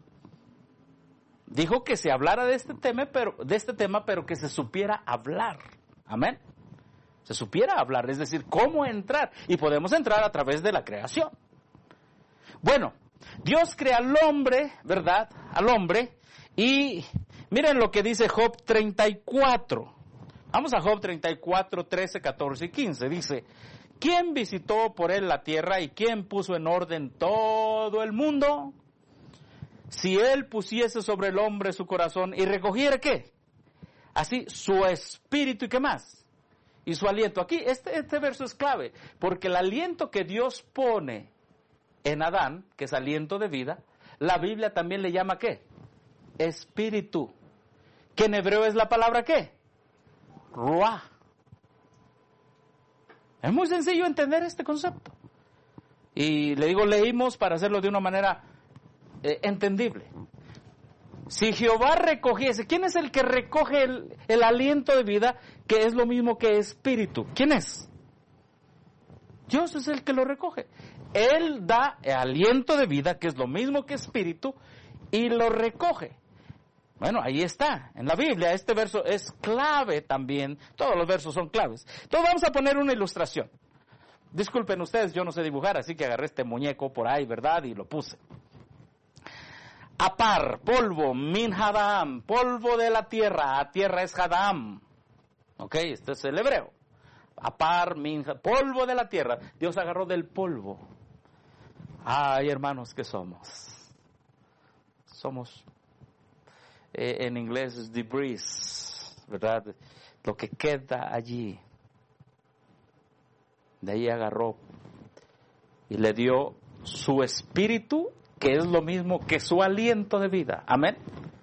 Dijo que se hablara de este tema, pero, de este tema, pero que se supiera hablar. Amén. Se supiera hablar, es decir, cómo entrar. Y podemos entrar a través de la creación. Bueno, Dios crea al hombre, ¿verdad? Al hombre. Y miren lo que dice Job treinta y cuatro. Vamos a Job treinta y cuatro, trece, catorce y quince. Dice, ¿quién visitó por él la tierra y quién puso en orden todo el mundo? Si él pusiese sobre el hombre su corazón y recogiera ¿qué? Así su espíritu y ¿qué más? Y su aliento. Aquí este, este verso es clave, porque el aliento que Dios pone en Adán, que es aliento de vida, la Biblia también le llama ¿qué? Espíritu. Que en hebreo es la palabra ¿qué? Ruah. Es muy sencillo entender este concepto. Y le digo, leímos para hacerlo de una manera eh, entendible. Si Jehová recogiese, ¿quién es el que recoge el, el aliento de vida, que es lo mismo que espíritu? ¿Quién es? Dios es el que lo recoge. Él da el aliento de vida, que es lo mismo que espíritu, y lo recoge. Bueno, ahí está, en la Biblia, este verso es clave también, todos los versos son claves. Entonces vamos a poner una ilustración. Disculpen ustedes, yo no sé dibujar, así que agarré este muñeco por ahí, ¿verdad? Y lo puse. Apar, polvo, min hadam, polvo de la tierra, a tierra es hadam. Ok, este es el hebreo. Apar, min, polvo de la tierra. Dios agarró del polvo. Ay, hermanos, ¿qué somos? Somos, eh, en inglés es debris, ¿verdad? Lo que queda allí. De ahí agarró y le dio su espíritu, que es lo mismo que su aliento de vida. Amén.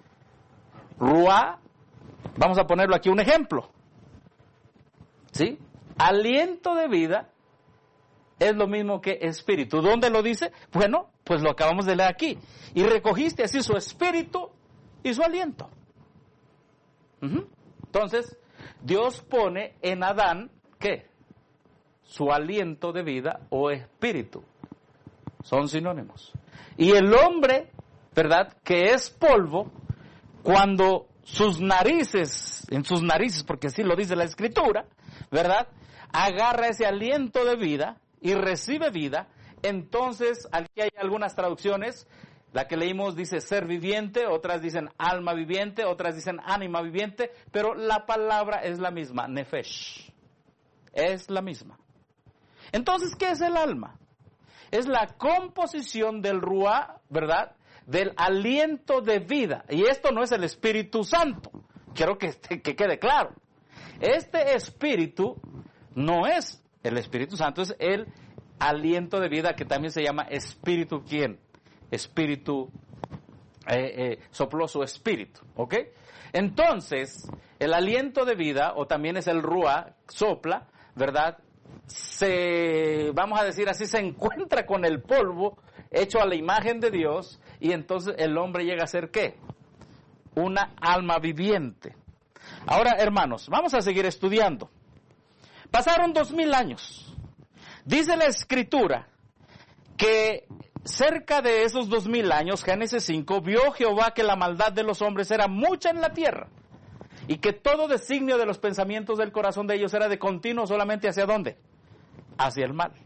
Ruá, vamos a ponerlo aquí un ejemplo. ¿Sí? Aliento de vida es lo mismo que espíritu. ¿Dónde lo dice? Bueno, pues lo acabamos de leer aquí. Y recogiste así su espíritu y su aliento. Uh-huh. Entonces, Dios pone en Adán, ¿qué? Su aliento de vida o espíritu. Son sinónimos. Y el hombre, ¿verdad?, que es polvo, cuando sus narices, en sus narices, porque así lo dice la Escritura, ¿verdad?, agarra ese aliento de vida y recibe vida, entonces aquí hay algunas traducciones. La que leímos dice ser viviente, otras dicen alma viviente, otras dicen ánima viviente, pero la palabra es la misma, nefesh. Es la misma. Entonces, ¿qué es el alma? Es la composición del ruá, ¿verdad?, del aliento de vida. Y esto no es el Espíritu Santo. Quiero que, que quede claro. Este espíritu no es el Espíritu Santo, es el aliento de vida, que también se llama espíritu, ¿quién? Espíritu, eh, eh, sopló su espíritu, ¿ok? Entonces, el aliento de vida, o también es el ruá, sopla, ¿verdad?, se, vamos a decir así, se encuentra con el polvo hecho a la imagen de Dios, y entonces el hombre llega a ser, ¿qué? Una alma viviente. Ahora, hermanos, vamos a seguir estudiando. Pasaron dos mil años. Dice la Escritura que cerca de esos dos mil años, Génesis cinco, vio Jehová que la maldad de los hombres era mucha en la tierra, y que todo designio de los pensamientos del corazón de ellos era de continuo solamente hacia dónde, hacia el mal.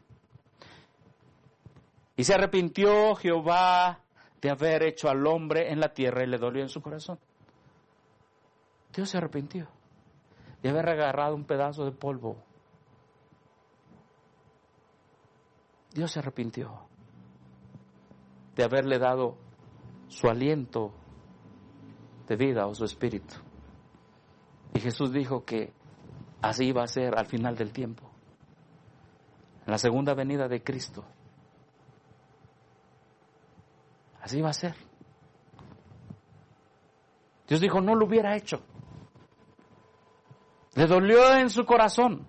Y se arrepintió Jehová de haber hecho al hombre en la tierra, y le dolió en su corazón. Dios se arrepintió de haber agarrado un pedazo de polvo. Dios se arrepintió de haberle dado su aliento de vida o su espíritu. Y Jesús dijo que así iba a ser al final del tiempo, en la segunda venida de Cristo. Así va a ser. Dios dijo, no lo hubiera hecho. Le dolió en su corazón.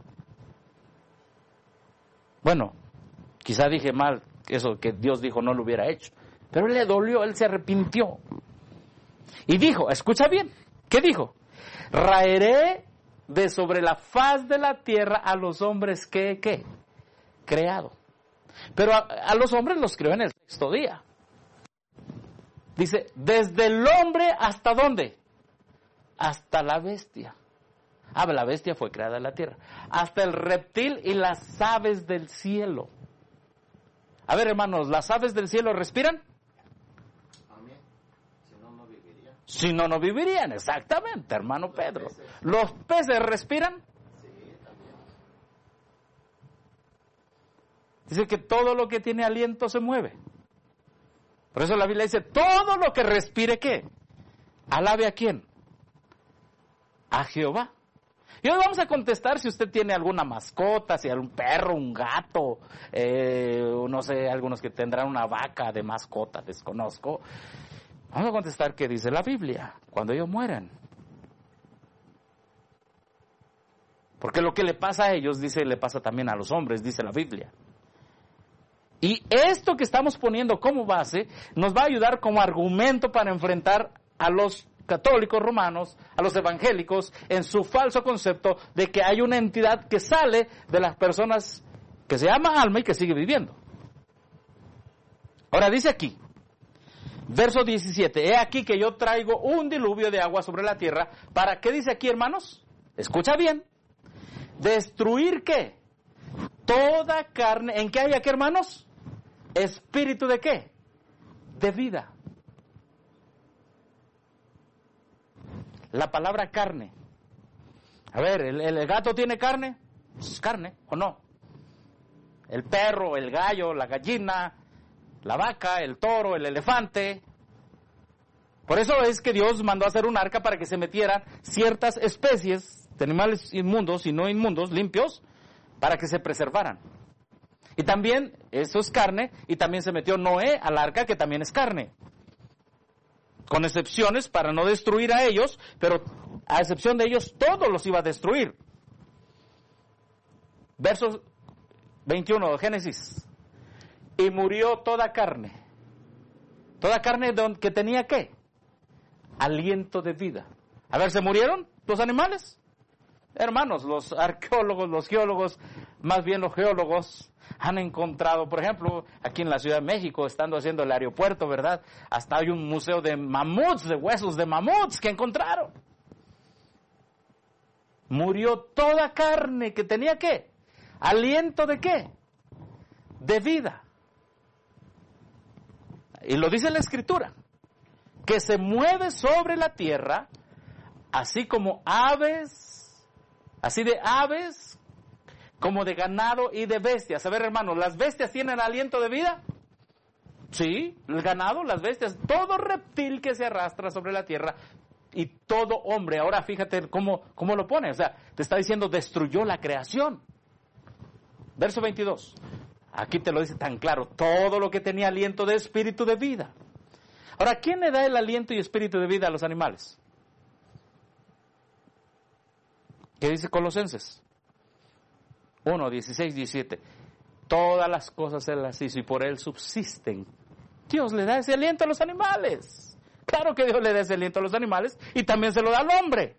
Bueno, quizá dije mal eso, que Dios dijo no lo hubiera hecho. Pero le dolió, él se arrepintió. Y dijo, escucha bien, ¿qué dijo? Raeré de sobre la faz de la tierra a los hombres que, ¿qué? Creado. Pero a, a los hombres los creó en el sexto día. Dice, desde el hombre hasta ¿dónde? Hasta la bestia. Ah, la bestia fue creada en la tierra. Hasta el reptil y las aves del cielo. A ver, hermanos, ¿las aves del cielo respiran? Amén. Si no, no vivirían. Si no, no vivirían, exactamente, hermano Pedro. ¿Los peces respiran? Sí, también. Dice que todo lo que tiene aliento se mueve. Por eso la Biblia dice, todo lo que respire, ¿qué? ¿Alabe a quién? A Jehová. Y hoy vamos a contestar si usted tiene alguna mascota, si hay un perro, un gato, eh, no sé, algunos que tendrán una vaca de mascota, desconozco. Vamos a contestar qué dice la Biblia cuando ellos mueren. Porque lo que le pasa a ellos, dice, le pasa también a los hombres, dice la Biblia. Y esto que estamos poniendo como base nos va a ayudar como argumento para enfrentar a los católicos romanos, a los evangélicos, en su falso concepto de que hay una entidad que sale de las personas que se llama alma y que sigue viviendo. Ahora dice aquí, verso diecisiete, he aquí que yo traigo un diluvio de agua sobre la tierra, ¿para qué dice aquí, hermanos? Escucha bien, ¿destruir qué? Toda carne, ¿en qué hay aquí, hermanos? ¿Espíritu de qué? De vida. La palabra carne. A ver, ¿el, el gato tiene carne? ¿Es carne o no? El perro, el gallo, la gallina, la vaca, el toro, el elefante. Por eso es que Dios mandó a hacer un arca para que se metieran ciertas especies de animales inmundos y no inmundos, limpios, para que se preservaran. Y también, eso es carne, y también se metió Noé al arca, que también es carne. Con excepciones para no destruir a ellos, pero a excepción de ellos, todos los iba a destruir. Versos veintiuno de Génesis. Y murió toda carne. Toda carne que tenía ¿qué? Aliento de vida. A ver, ¿se murieron los animales? Hermanos, los arqueólogos, los geólogos, más bien los geólogos, han encontrado, por ejemplo, aquí en la Ciudad de México, estando haciendo el aeropuerto, ¿verdad? Hasta hay un museo de mamuts, de huesos de mamuts que encontraron. Murió toda carne que tenía ¿qué? ¿Aliento de qué? De vida. Y lo dice la Escritura, que se mueve sobre la tierra, así como aves, así de aves, como de ganado y de bestias. A ver, hermanos, ¿las bestias tienen aliento de vida? Sí, el ganado, las bestias, todo reptil que se arrastra sobre la tierra y todo hombre. Ahora fíjate cómo, cómo lo pone, o sea, te está diciendo destruyó la creación. Verso veintidós. Aquí te lo dice tan claro, todo lo que tenía aliento de espíritu de vida. Ahora, ¿quién le da el aliento y espíritu de vida a los animales? ¿Qué dice Colosenses? uno, dieciséis, diecisiete. Todas las cosas Él las hizo y por Él subsisten. Dios le da ese aliento a los animales. Claro que Dios le da ese aliento a los animales y también se lo da al hombre.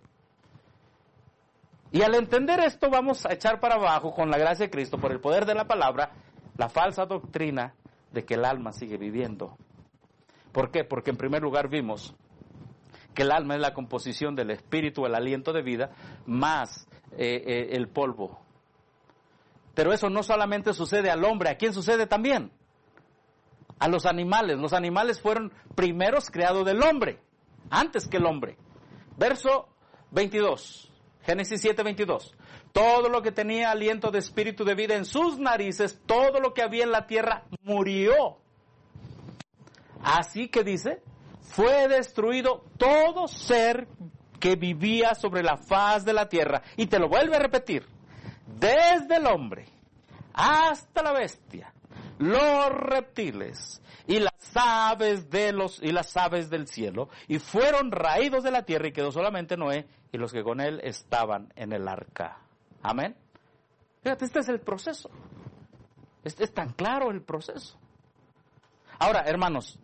Y al entender esto vamos a echar para abajo con la gracia de Cristo, por el poder de la palabra, la falsa doctrina de que el alma sigue viviendo. ¿Por qué? Porque en primer lugar vimos que el alma es la composición del espíritu, el aliento de vida, más eh, eh, el polvo. Pero eso no solamente sucede al hombre, ¿a quién sucede también? A los animales. Los animales fueron primeros creados del hombre, antes que el hombre. Verso veintidós. Génesis siete, veintidós. Todo lo que tenía aliento de espíritu de vida en sus narices, todo lo que había en la tierra murió. Así que dice, fue destruido todo ser que vivía sobre la faz de la tierra. Y te lo vuelve a repetir. Desde el hombre hasta la bestia, los reptiles y las aves de los y las aves del cielo, y fueron raídos de la tierra, y quedó solamente Noé y los que con él estaban en el arca. Amén. Fíjate, este es el proceso. Este es tan claro el proceso. Ahora, hermanos,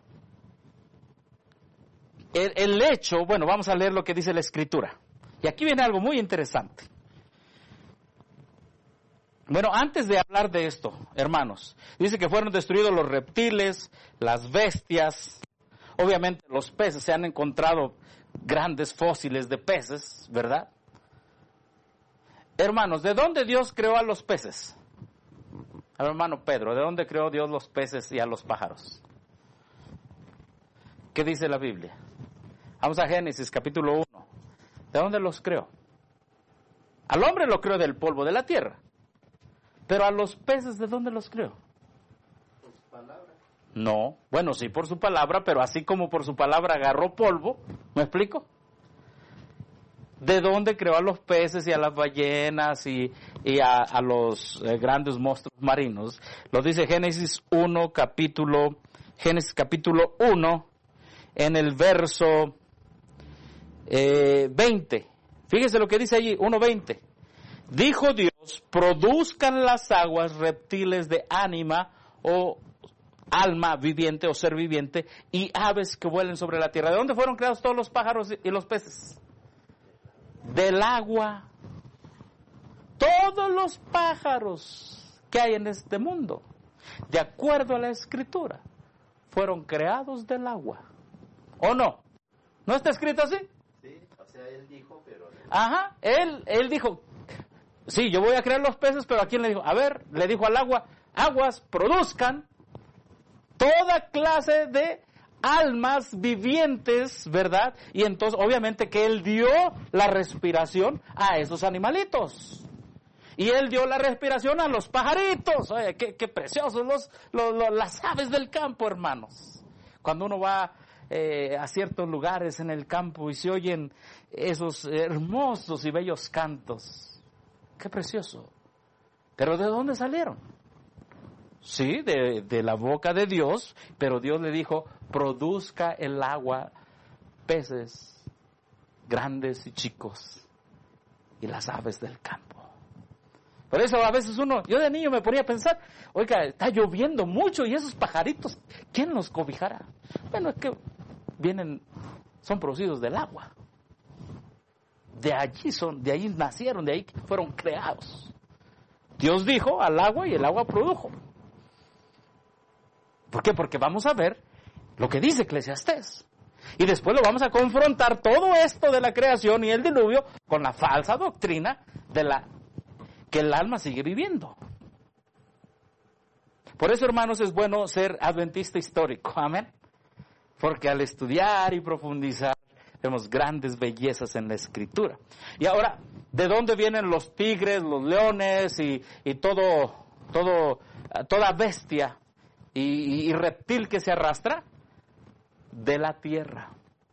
el, el hecho, bueno, vamos a leer lo que dice la Escritura. Y aquí viene algo muy interesante. Bueno, antes de hablar de esto, hermanos, dice que fueron destruidos los reptiles, las bestias, obviamente los peces, se han encontrado grandes fósiles de peces, ¿verdad? Hermanos, ¿de dónde Dios creó a los peces? Al hermano Pedro, ¿de dónde creó Dios los peces y a los pájaros? ¿Qué dice la Biblia? Vamos a Génesis capítulo uno. ¿De dónde los creó? Al hombre lo creó del polvo de la tierra. Pero a los peces, ¿de dónde los creó? Por su palabra. No, bueno, sí por su palabra, pero así como por su palabra agarró polvo, ¿me explico? ¿De dónde creó a los peces y a las ballenas y, y a, a los eh, grandes monstruos marinos? Lo dice Génesis uno, capítulo, Génesis capítulo uno, en el verso eh, veinte. Fíjese lo que dice allí, uno veinte. Dijo Dios, produzcan las aguas reptiles de ánima o alma viviente o ser viviente y aves que vuelen sobre la tierra. ¿De dónde fueron creados todos los pájaros y los peces? Del agua. Todos los pájaros que hay en este mundo, de acuerdo a la Escritura, fueron creados del agua. ¿O no? ¿No está escrito así? Sí, o sea, él dijo, pero... Ajá, él, él dijo... Sí, yo voy a crear los peces, pero ¿a quién le dijo? A ver, le dijo al agua, aguas produzcan toda clase de almas vivientes, ¿verdad? Y entonces, obviamente que él dio la respiración a esos animalitos. Y él dio la respiración a los pajaritos. Oye, qué, qué preciosos los, los, los, las aves del campo, hermanos. Cuando uno va eh, a ciertos lugares en el campo y se oyen esos hermosos y bellos cantos. Qué precioso. Pero ¿de dónde salieron? sí, de, de la boca de Dios, pero Dios le dijo, produzca el agua peces grandes y chicos y las aves del campo. Por eso a veces uno, yo de niño me ponía a pensar, oiga, está lloviendo mucho y esos pajaritos, ¿quién los cobijará? Bueno, es que vienen, son producidos del agua. De allí son, de ahí nacieron, de ahí fueron creados. Dios dijo al agua y el agua produjo. ¿Por qué? Porque vamos a ver lo que dice Eclesiastés. Y después lo vamos a confrontar todo esto de la creación y el diluvio con la falsa doctrina de la que el alma sigue viviendo. Por eso, hermanos, es bueno ser adventista histórico. Amén. Porque al estudiar y profundizar vemos grandes bellezas en la Escritura. Y ahora, ¿de dónde vienen los tigres, los leones y, y todo, todo, toda bestia y, y reptil que se arrastra? De la tierra.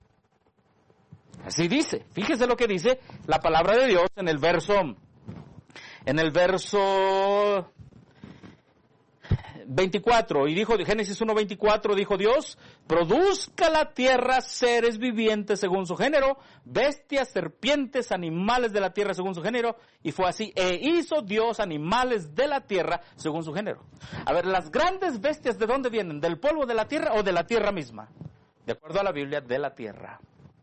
Así dice. Fíjese lo que dice la palabra de Dios en el verso, en el verso veinticuatro, y dijo, Génesis uno veinticuatro, dijo Dios, produzca la tierra seres vivientes según su género, bestias, serpientes, animales de la tierra según su género, y fue así, e hizo Dios animales de la tierra según su género. A ver, las grandes bestias, ¿de dónde vienen? ¿Del polvo de la tierra o de la tierra misma? De acuerdo a la Biblia, de la tierra.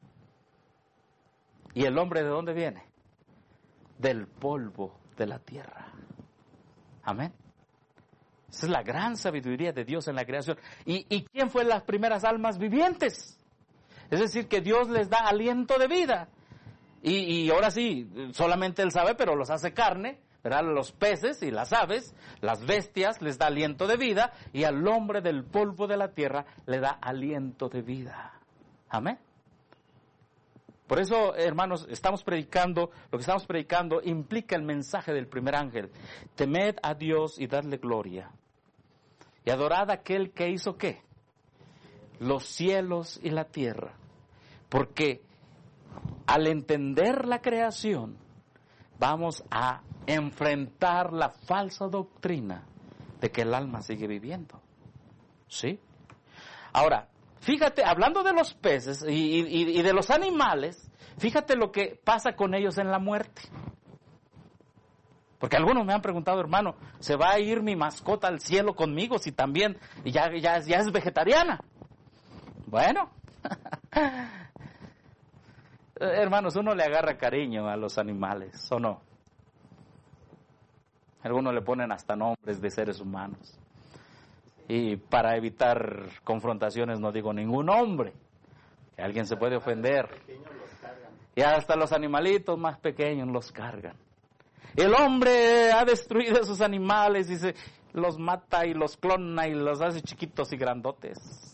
¿Y el hombre de dónde viene? Del polvo de la tierra. Amén. Esa es la gran sabiduría de Dios en la creación. ¿Y, y quién fue las primeras almas vivientes? Es decir, que Dios les da aliento de vida. Y, y ahora sí, solamente Él sabe, pero los hace carne, ¿verdad? Los peces y las aves, las bestias, les da aliento de vida, y al hombre del polvo de la tierra le da aliento de vida. Amén. Por eso, hermanos, estamos predicando, lo que estamos predicando implica el mensaje del primer ángel. Temed a Dios y dadle gloria. Y adorad a aquel que hizo ¿qué? Los cielos y la tierra. Porque al entender la creación, vamos a enfrentar la falsa doctrina de que el alma sigue viviendo. ¿Sí? Ahora, fíjate, hablando de los peces y, y, y de los animales, fíjate lo que pasa con ellos en la muerte. Porque algunos me han preguntado, hermano, ¿se va a ir mi mascota al cielo conmigo si también ya, ya, ya es vegetariana? Bueno, hermanos, uno le agarra cariño a los animales, ¿o no? Algunos le ponen hasta nombres de seres humanos. Y para evitar confrontaciones no digo ningún nombre, que alguien se puede ofender. Y hasta los animalitos más pequeños los cargan. El hombre ha destruido esos animales y se los mata y los clona y los hace chiquitos y grandotes.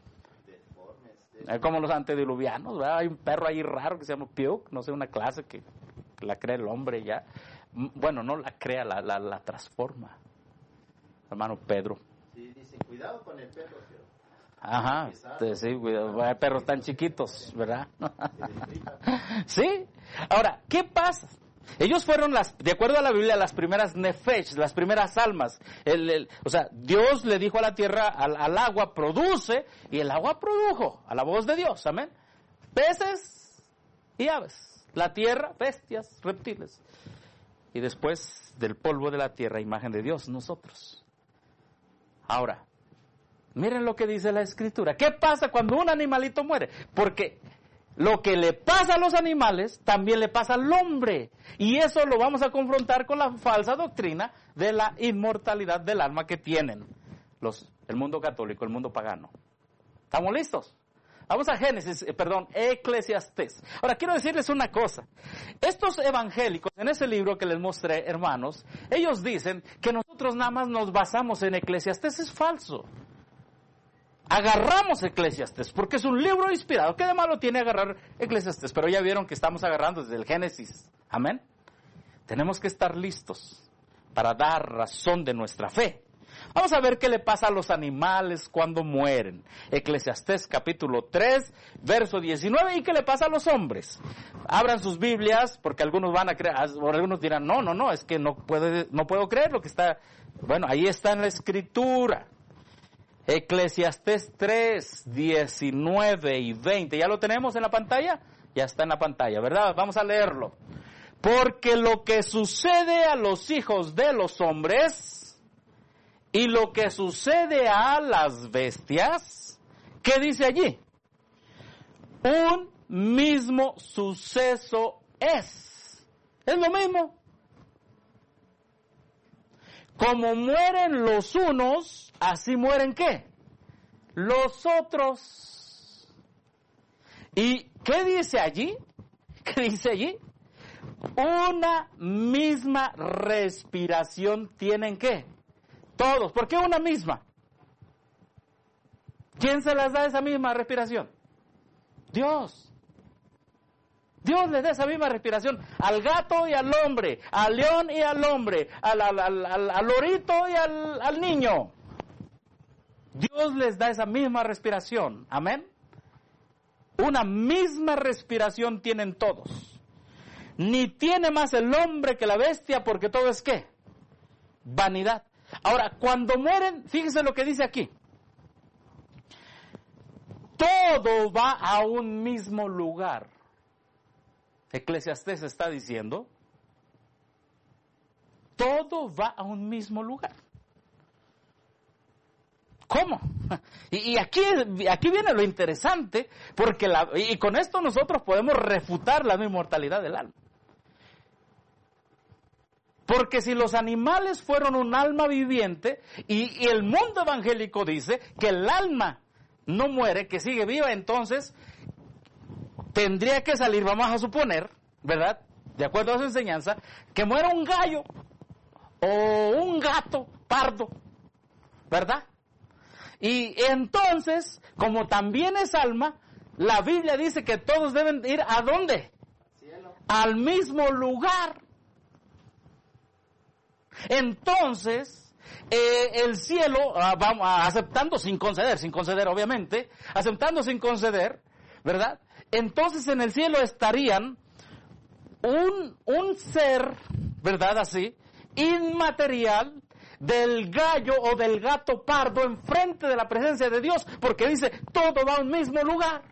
Como los antediluvianos, ¿verdad? Hay un perro ahí raro que se llama Puke, no sé, una clase que la crea el hombre ya. Bueno, no la crea, la, la, la transforma. Hermano Pedro. Sí, dice, cuidado con el perro, pero... Ajá, sí, cuidado, hay perros tan chiquitos, ¿verdad? Sí. Ahora, ¿qué pasa? Ellos fueron, las, de acuerdo a la Biblia, las primeras nefesh, las primeras almas. El, el, o sea, Dios le dijo a la tierra, al, al agua, produce, y el agua produjo, a la voz de Dios, amén. Peces y aves. La tierra, bestias, reptiles. Y después, del polvo de la tierra, imagen de Dios, nosotros. Ahora, miren lo que dice la Escritura. ¿Qué pasa cuando un animalito muere? Porque lo que le pasa a los animales, también le pasa al hombre. Y eso lo vamos a confrontar con la falsa doctrina de la inmortalidad del alma que tienen los, el mundo católico, el mundo pagano. ¿Estamos listos? Vamos a Génesis, eh, perdón, Eclesiastés. Ahora, quiero decirles una cosa. Estos evangélicos, en ese libro que les mostré, hermanos, ellos dicen que nosotros nada más nos basamos en Eclesiastés. Es falso. Agarramos Eclesiastés, porque es un libro inspirado. ¿Qué de malo tiene agarrar Eclesiastés? Pero ya vieron que estamos agarrando desde el Génesis. Amén. Tenemos que estar listos para dar razón de nuestra fe. Vamos a ver qué le pasa a los animales cuando mueren. Eclesiastés capítulo tres, verso diecinueve, y qué le pasa a los hombres. Abran sus Biblias, porque algunos van a creer, algunos dirán, no, no, no, es que no puede, no puedo creer lo que está. Bueno, ahí está en la Escritura. Eclesiastés tres, diecinueve y veinte. ¿Ya lo tenemos en la pantalla? Ya está en la pantalla, ¿verdad? Vamos a leerlo. Porque lo que sucede a los hijos de los hombres y lo que sucede a las bestias, ¿qué dice allí? Un mismo suceso es. Es lo mismo. Como mueren los unos, así mueren ¿qué? Los otros. ¿Y qué dice allí? ¿Qué dice allí? Una misma respiración tienen ¿qué? Todos. ¿Por qué una misma? ¿Quién se las da esa misma respiración? Dios. Dios les da esa misma respiración al gato y al hombre, al león y al hombre, al, al, al, al, al lorito y al, al niño. Dios les da esa misma respiración. Amén. Una misma respiración tienen todos. Ni tiene más el hombre que la bestia, porque todo es ¿qué? Vanidad. Ahora, cuando mueren, fíjense lo que dice aquí. Todo va a un mismo lugar. Eclesiastés está diciendo, todo va a un mismo lugar. ¿Cómo? Y, y aquí, aquí viene lo interesante, porque la, y con esto nosotros podemos refutar la no inmortalidad del alma. Porque si los animales fueron un alma viviente, y, y el mundo evangélico dice que el alma no muere, que sigue viva, entonces tendría que salir, vamos a suponer, ¿verdad? De acuerdo a su enseñanza, que muera un gallo o un gato pardo, ¿verdad? Y entonces, como también es alma, la Biblia dice que todos deben ir ¿a dónde? Cielo. Al mismo lugar. Entonces, eh, el cielo, ah, vamos, aceptando sin conceder, sin conceder obviamente, aceptando sin conceder, ¿verdad? Entonces en el cielo estarían un, un ser, ¿verdad? Así, inmaterial, del gallo o del gato pardo enfrente de la presencia de Dios, porque dice, todo va a un mismo lugar.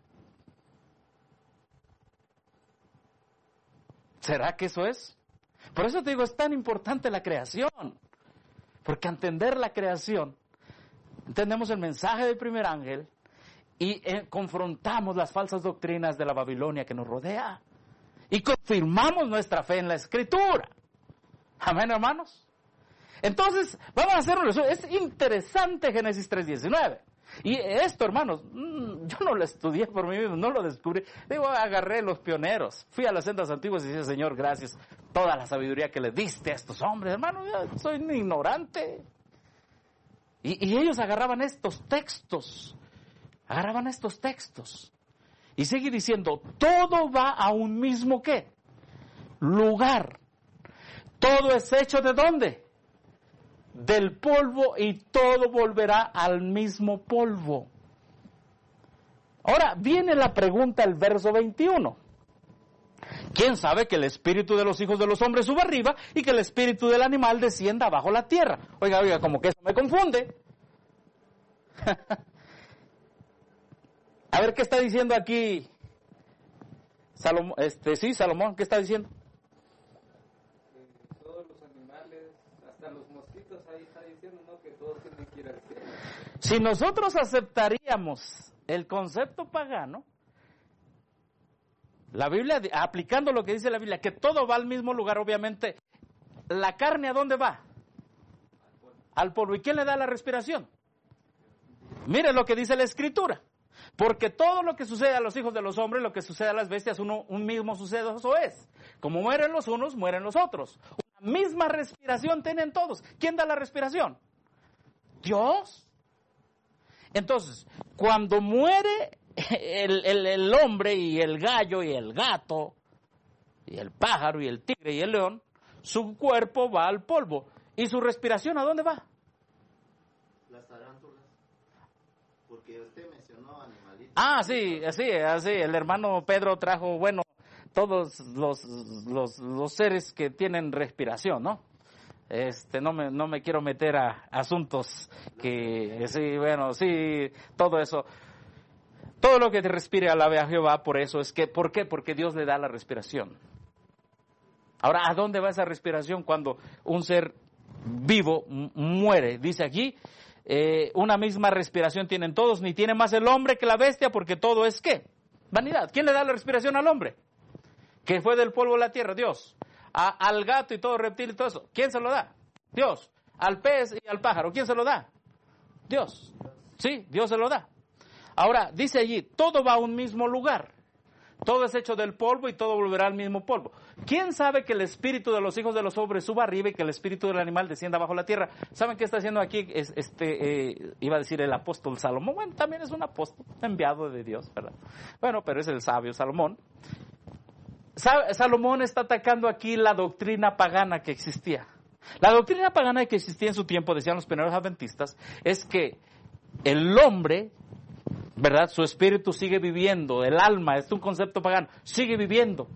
¿Será que eso es? Por eso te digo, es tan importante la creación, porque entender la creación, entendemos el mensaje del primer ángel y eh, confrontamos las falsas doctrinas de la Babilonia que nos rodea y confirmamos nuestra fe en la Escritura. Amén, hermanos. Entonces, vamos a hacer un resumen. Es interesante Génesis tres diecinueve. Y esto, hermanos, yo no lo estudié por mí mismo, no lo descubrí. Digo, agarré los pioneros, fui a las sendas antiguas y dije, Señor, gracias, toda la sabiduría que le diste a estos hombres, hermano, yo soy un ignorante. Y, y ellos agarraban estos textos, agarraban estos textos. Y sigue diciendo, todo va a un mismo, ¿qué? Lugar. Todo es hecho ¿de dónde? Del polvo, y todo volverá al mismo polvo. Ahora viene la pregunta, el verso veintiuno. ¿Quién sabe que el espíritu de los hijos de los hombres suba arriba y que el espíritu del animal descienda bajo la tierra? Oiga, oiga, como que eso me confunde. A ver qué está diciendo aquí Salomón, este, sí, Salomón, ¿qué está diciendo? Hasta los mosquitos ahí está diciendo, ¿no? Que todos tienen que ir al cielo. Si nosotros aceptaríamos el concepto pagano, la Biblia, aplicando lo que dice la Biblia, que todo va al mismo lugar, obviamente, ¿la carne a dónde va? Al polvo. Al polvo. ¿Y quién le da la respiración? Mire lo que dice la Escritura. Porque todo lo que sucede a los hijos de los hombres, lo que sucede a las bestias, uno, un mismo suceso es. Como mueren los unos, mueren los otros. Una misma respiración tienen todos. ¿Quién da la respiración? Dios. Entonces, cuando muere el, el, el hombre y el gallo y el gato, y el pájaro y el tigre y el león, su cuerpo va al polvo. ¿Y su respiración a dónde va? Las tarántulas. Porque usted mencionó animalitos. Ah, sí, así, así. El hermano Pedro trajo, bueno, todos los, los, los seres que tienen respiración, ¿no? Este, no me, no me quiero meter a asuntos que, sí, bueno, sí, todo eso. Todo lo que te respire alabe a Jehová, por eso es que, ¿por qué? Porque Dios le da la respiración. Ahora, ¿a dónde va esa respiración cuando un ser vivo m- muere? Dice aquí, eh, una misma respiración tienen todos, ni tiene más el hombre que la bestia, porque todo es, ¿qué? Vanidad. ¿Quién le da la respiración al hombre? Que fue del polvo de la tierra, Dios. A, al gato y todo reptil y todo eso, ¿quién se lo da? Dios. Al pez y al pájaro, ¿quién se lo da? Dios. Sí, Dios se lo da. Ahora, dice allí, todo va a un mismo lugar. Todo es hecho del polvo y todo volverá al mismo polvo. ¿Quién sabe que el espíritu de los hijos de los hombres suba arriba y que el espíritu del animal descienda bajo la tierra? ¿Saben qué está haciendo aquí? Es, este, eh, iba a decir el apóstol Salomón. Bueno, también es un apóstol enviado de Dios, ¿verdad? Bueno, pero es el sabio Salomón. Sa- Salomón está atacando aquí la doctrina pagana que existía. La doctrina pagana que existía en su tiempo, decían los primeros adventistas, es que el hombre, ¿verdad? Su espíritu sigue viviendo, el alma, es un concepto pagano, sigue viviendo.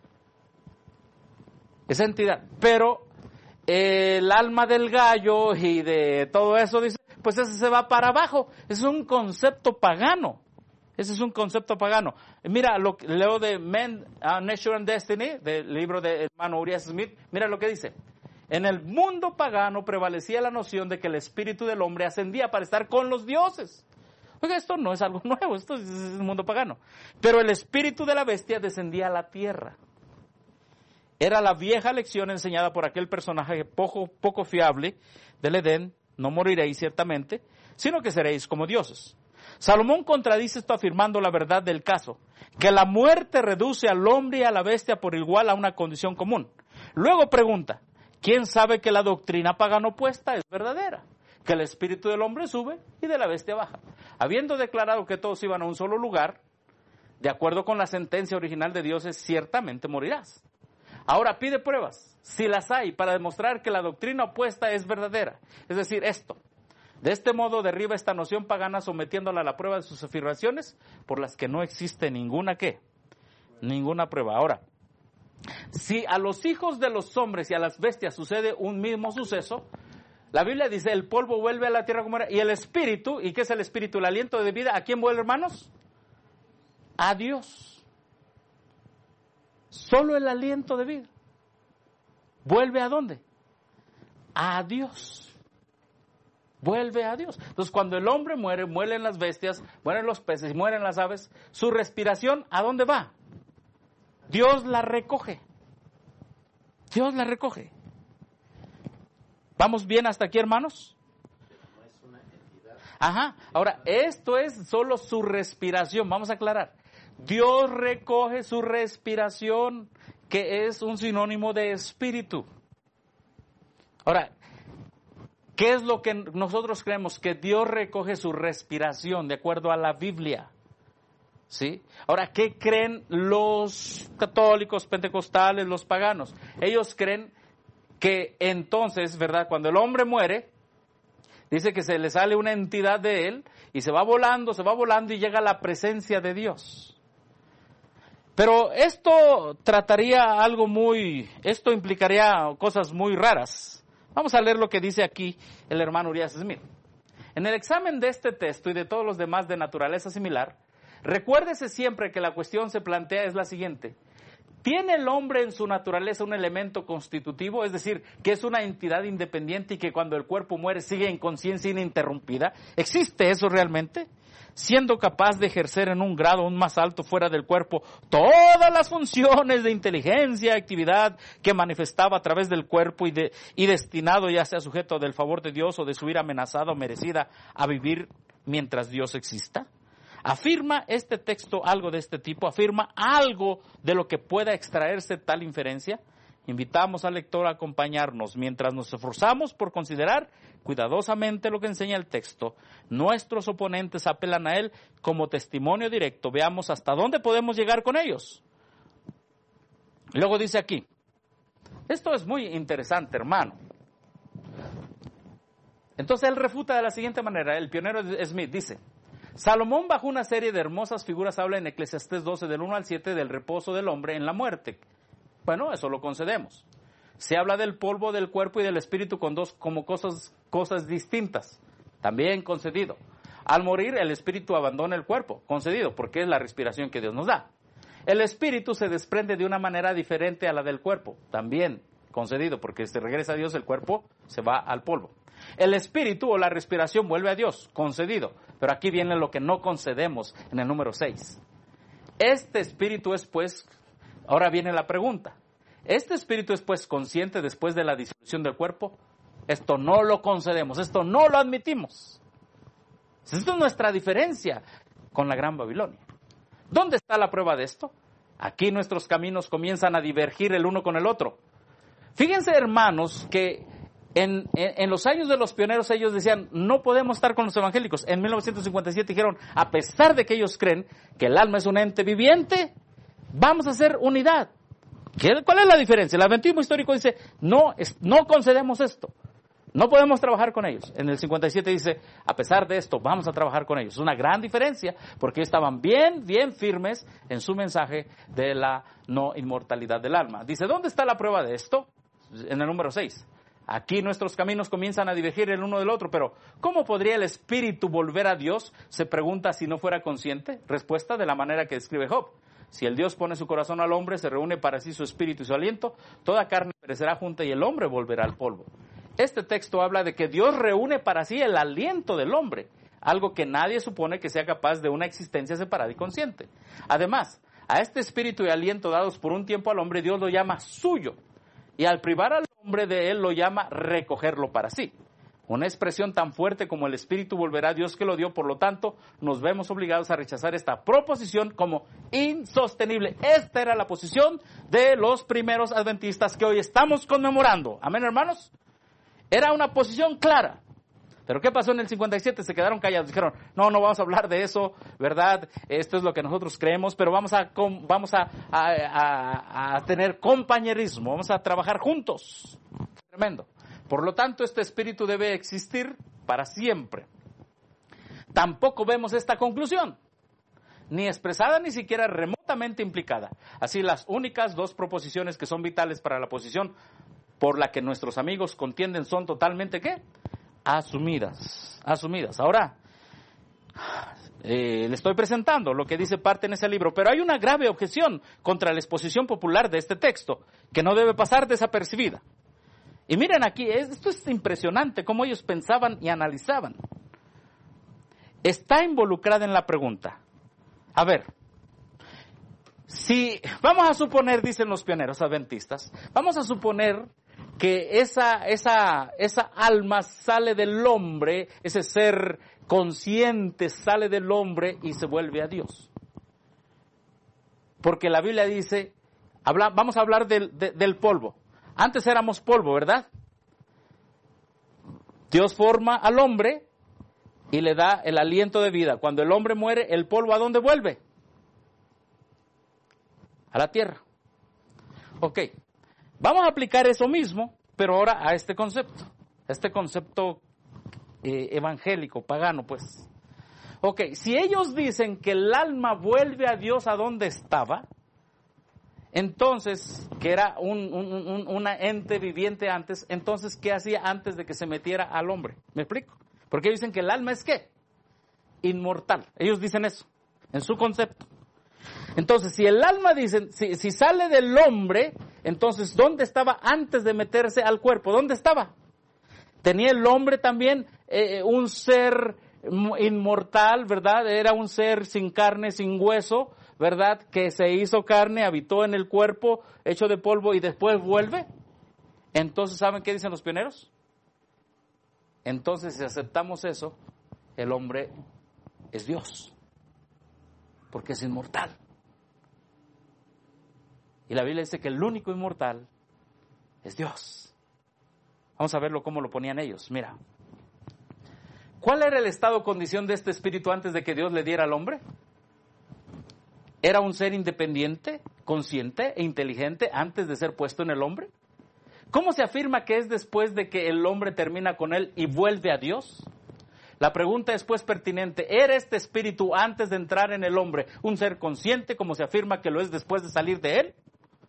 Esa entidad. Pero eh, el alma del gallo y de todo eso, dice, pues ese se va para abajo. Es un concepto pagano. Ese es un concepto pagano. Mira, lo que leo de Men, uh, Nature and Destiny, del libro del hermano Urias Smith. Mira lo que dice. En el mundo pagano prevalecía la noción de que el espíritu del hombre ascendía para estar con los dioses. Oiga, esto no es algo nuevo, esto es el mundo pagano. Pero el espíritu de la bestia descendía a la tierra. Era la vieja lección enseñada por aquel personaje poco, poco fiable del Edén, no moriréis ciertamente, sino que seréis como dioses. Salomón contradice esto afirmando la verdad del caso, que la muerte reduce al hombre y a la bestia por igual a una condición común. Luego pregunta, ¿quién sabe que la doctrina pagana opuesta es verdadera? Que el espíritu del hombre sube y de la bestia baja. Habiendo declarado que todos iban a un solo lugar, de acuerdo con la sentencia original de Dios, es ciertamente morirás. Ahora pide pruebas, si las hay, para demostrar que la doctrina opuesta es verdadera. Es decir, esto. De este modo derriba esta noción pagana sometiéndola a la prueba de sus afirmaciones, por las que no existe ninguna ¿qué? Ninguna prueba. Ahora, si a los hijos de los hombres y a las bestias sucede un mismo suceso, la Biblia dice, el polvo vuelve a la tierra como era, y el espíritu, ¿y qué es el espíritu? El aliento de vida, ¿a quién vuelve, hermanos? A Dios. Solo el aliento de vida. ¿Vuelve a dónde? A Dios. Vuelve a Dios. Entonces, cuando el hombre muere, mueren las bestias, mueren los peces, mueren las aves, su respiración, ¿a dónde va? Dios la recoge. Dios la recoge. ¿Vamos bien hasta aquí, hermanos? No es una entidad. Ajá. Ahora, esto es solo su respiración. Vamos a aclarar. Dios recoge su respiración, que es un sinónimo de espíritu. Ahora, ¿qué es lo que nosotros creemos? Que Dios recoge su respiración, de acuerdo a la Biblia. ¿Sí? Ahora, ¿qué creen los católicos, pentecostales, los paganos? Ellos creen que entonces, ¿verdad? Cuando el hombre muere, dice que se le sale una entidad de él y se va volando, se va volando y llega a la presencia de Dios. Pero esto trataría algo muy, esto implicaría cosas muy raras. Vamos a leer lo que dice aquí el hermano Urias Smith. En el examen de este texto y de todos los demás de naturaleza similar, recuérdese siempre que la cuestión se plantea es la siguiente. ¿Tiene el hombre en su naturaleza un elemento constitutivo? Es decir, que es una entidad independiente y que cuando el cuerpo muere sigue en conciencia ininterrumpida. ¿Existe eso realmente? Siendo capaz de ejercer en un grado aún más alto fuera del cuerpo todas las funciones de inteligencia y actividad que manifestaba a través del cuerpo y, de, y destinado ya sea sujeto del favor de Dios o de su ira amenazada o merecida a vivir mientras Dios exista. ¿Afirma este texto algo de este tipo? ¿Afirma algo de lo que pueda extraerse tal inferencia? Invitamos al lector a acompañarnos mientras nos esforzamos por considerar cuidadosamente lo que enseña el texto. Nuestros oponentes apelan a él como testimonio directo. Veamos hasta dónde podemos llegar con ellos. Luego dice aquí, esto es muy interesante, hermano. Entonces él refuta de la siguiente manera. El pionero Smith dice: Salomón, bajo una serie de hermosas figuras, habla en Eclesiastés doce del uno al siete del reposo del hombre en la muerte. Bueno, eso lo concedemos. Se habla del polvo del cuerpo y del espíritu con dos, como cosas, cosas distintas. También concedido. Al morir, el espíritu abandona el cuerpo. Concedido, porque es la respiración que Dios nos da. El espíritu se desprende de una manera diferente a la del cuerpo. También concedido, porque si regresa a Dios, el cuerpo se va al polvo. El espíritu o la respiración vuelve a Dios. Concedido. Pero aquí viene lo que no concedemos en el número seis. Este espíritu es pues, ahora viene la pregunta. ¿Este espíritu es pues consciente después de la disolución del cuerpo? Esto no lo concedemos, esto no lo admitimos. Esta es nuestra diferencia con la Gran Babilonia. ¿Dónde está la prueba de esto? Aquí nuestros caminos comienzan a divergir el uno con el otro. Fíjense, hermanos, que en, en, en los años de los pioneros ellos decían, no podemos estar con los evangélicos. En mil novecientos cincuenta y siete dijeron, a pesar de que ellos creen que el alma es un ente viviente, vamos a hacer unidad. ¿Qué, ¿Cuál es la diferencia? El adventismo histórico dice, no, es, no concedemos esto. No podemos trabajar con ellos. En el cincuenta y siete dice, a pesar de esto, vamos a trabajar con ellos. Es una gran diferencia, porque ellos estaban bien, bien firmes en su mensaje de la no inmortalidad del alma. Dice, ¿dónde está la prueba de esto? En el número seis. Aquí nuestros caminos comienzan a divergir el uno del otro, pero ¿cómo podría el espíritu volver a Dios? Se pregunta si no fuera consciente. Respuesta de la manera que describe Job. Si el Dios pone su corazón al hombre, se reúne para sí su espíritu y su aliento, toda carne perecerá junta y el hombre volverá al polvo. Este texto habla de que Dios reúne para sí el aliento del hombre, algo que nadie supone que sea capaz de una existencia separada y consciente. Además, a este espíritu y aliento dados por un tiempo al hombre, Dios lo llama suyo, y al privar al hombre de él, lo llama recogerlo para sí. Una expresión tan fuerte como el espíritu volverá a Dios que lo dio, por lo tanto, nos vemos obligados a rechazar esta proposición como insostenible. Esta era la posición de los primeros adventistas que hoy estamos conmemorando. Amén, hermanos. Era una posición clara. Pero ¿qué pasó en el cincuenta y siete? Se quedaron callados. Dijeron, no, no vamos a hablar de eso, ¿verdad? Esto es lo que nosotros creemos, pero vamos a, vamos a, a, a, a tener compañerismo, vamos a trabajar juntos. Tremendo. Por lo tanto, este espíritu debe existir para siempre. Tampoco vemos esta conclusión, ni expresada ni siquiera remotamente implicada. Así, las únicas dos proposiciones que son vitales para la posición por la que nuestros amigos contienden son totalmente, ¿qué? Asumidas, asumidas. Ahora, eh, le estoy presentando lo que dice parte en ese libro, pero hay una grave objeción contra la exposición popular de este texto, que no debe pasar desapercibida. Y miren aquí, esto es impresionante, cómo ellos pensaban y analizaban. Está involucrada en la pregunta. A ver, si, vamos a suponer, dicen los pioneros adventistas, vamos a suponer que esa, esa, esa alma sale del hombre, ese ser consciente sale del hombre y se vuelve a Dios. Porque la Biblia dice, habla, vamos a hablar del, de, del polvo. Antes éramos polvo, ¿verdad? Dios forma al hombre y le da el aliento de vida. Cuando el hombre muere, el polvo ¿a dónde vuelve? A la tierra. Ok. Vamos a aplicar eso mismo, pero ahora a este concepto, a este concepto eh, evangélico, pagano, pues. Ok, si ellos dicen que el alma vuelve a Dios a donde estaba, entonces, que era un, un, un una ente viviente antes, entonces, ¿qué hacía antes de que se metiera al hombre? ¿Me explico? Porque ellos dicen que el alma es ¿qué? Inmortal. Ellos dicen eso, en su concepto. Entonces, si el alma, dicen, si, si sale del hombre, entonces, ¿dónde estaba antes de meterse al cuerpo? ¿Dónde estaba? Tenía el hombre también eh, un ser inmortal, ¿verdad? Era un ser sin carne, sin hueso, ¿verdad? Que se hizo carne, habitó en el cuerpo, hecho de polvo y después vuelve. Entonces, ¿saben qué dicen los pioneros? Entonces, si aceptamos eso, el hombre es Dios, porque es inmortal. Y la Biblia dice que el único inmortal es Dios. Vamos a verlo cómo lo ponían ellos. Mira, ¿cuál era el estado o condición de este espíritu antes de que Dios le diera al hombre? Era un ser independiente, consciente e inteligente antes de ser puesto en el hombre. ¿Cómo se afirma que es después de que el hombre termina con él y vuelve a Dios? La pregunta es pues pertinente. ¿Era este espíritu antes de entrar en el hombre un ser consciente como se afirma que lo es después de salir de él?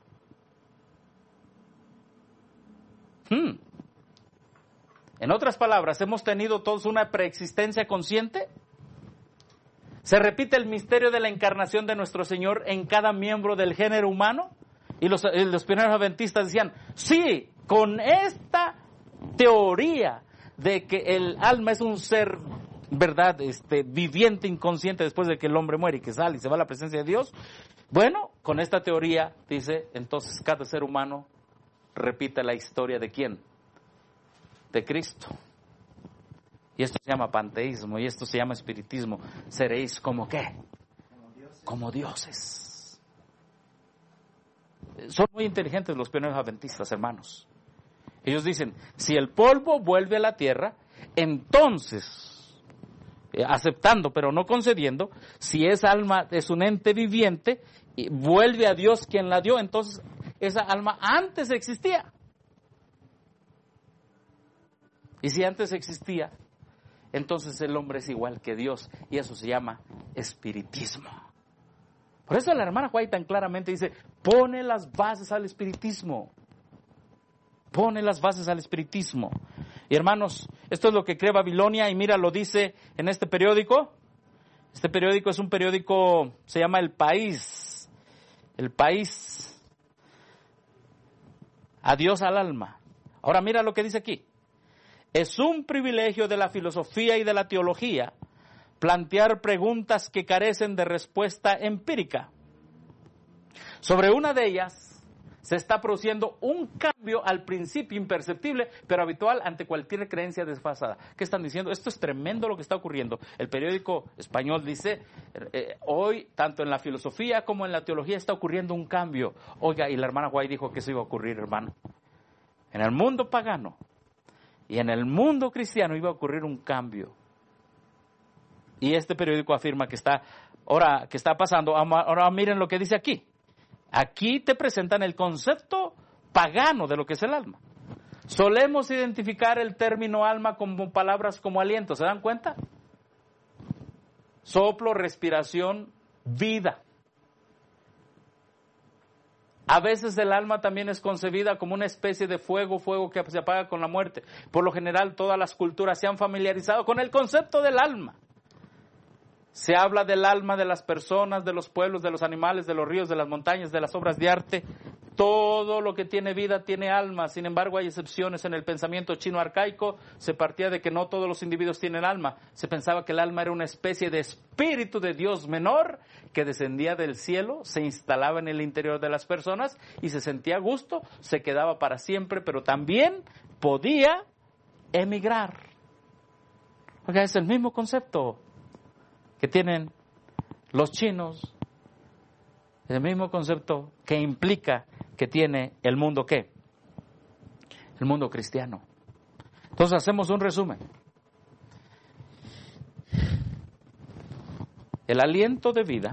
Hmm. En otras palabras, ¿hemos tenido todos una preexistencia consciente? ¿Se repite el misterio de la encarnación de nuestro Señor en cada miembro del género humano? Y los, los pioneros adventistas decían, sí, con esta teoría de que el alma es un ser, ¿verdad?, este, viviente, inconsciente después de que el hombre muere y que sale y se va a la presencia de Dios. Bueno, con esta teoría, dice, entonces cada ser humano repite la historia ¿de quién? De Cristo. Y esto se llama panteísmo, y esto se llama espiritismo. Seréis como ¿qué? Como dioses. Como dioses. Son muy inteligentes los pioneros adventistas, hermanos. Ellos dicen, si el polvo vuelve a la tierra, entonces, eh, aceptando pero no concediendo, si esa alma es un ente viviente, y vuelve a Dios quien la dio, entonces esa alma antes existía. Y si antes existía, entonces el hombre es igual que Dios, y eso se llama espiritismo. Por eso la hermana White tan claramente dice, pone las bases al espiritismo. Pone las bases al espiritismo. Y hermanos, esto es lo que cree Babilonia, y mira, lo dice en este periódico. Este periódico es un periódico, se llama El País. El País. Adiós al alma. Ahora mira lo que dice aquí. Es un privilegio de la filosofía y de la teología plantear preguntas que carecen de respuesta empírica. Sobre una de ellas se está produciendo un cambio al principio imperceptible, pero habitual ante cualquier creencia desfasada. ¿Qué están diciendo? Esto es tremendo lo que está ocurriendo. El periódico español dice, eh, hoy, tanto en la filosofía como en la teología está ocurriendo un cambio. Oiga, y la hermana White dijo que eso iba a ocurrir, hermano. En el mundo pagano y en el mundo cristiano iba a ocurrir un cambio. Y este periódico afirma que está, ahora, que está pasando. Ahora miren lo que dice aquí. Aquí te presentan el concepto pagano de lo que es el alma. Solemos identificar el término alma como palabras como aliento, ¿se dan cuenta? Soplo, respiración, vida. A veces el alma también es concebida como una especie de fuego, fuego que se apaga con la muerte. Por lo general, todas las culturas se han familiarizado con el concepto del alma. Se habla del alma de las personas, de los pueblos, de los animales, de los ríos, de las montañas, de las obras de arte. Todo lo que tiene vida tiene alma. Sin embargo, hay excepciones. En el pensamiento chino arcaico se partía de que no todos los individuos tienen alma. Se pensaba que el alma era una especie de espíritu de Dios menor que descendía del cielo, se instalaba en el interior de las personas y se sentía a gusto, se quedaba para siempre, pero también podía emigrar. Oiga, es el mismo concepto que tienen los chinos, el mismo concepto que implica que tiene el mundo, ¿qué? El mundo cristiano. Entonces hacemos un resumen. El aliento de vida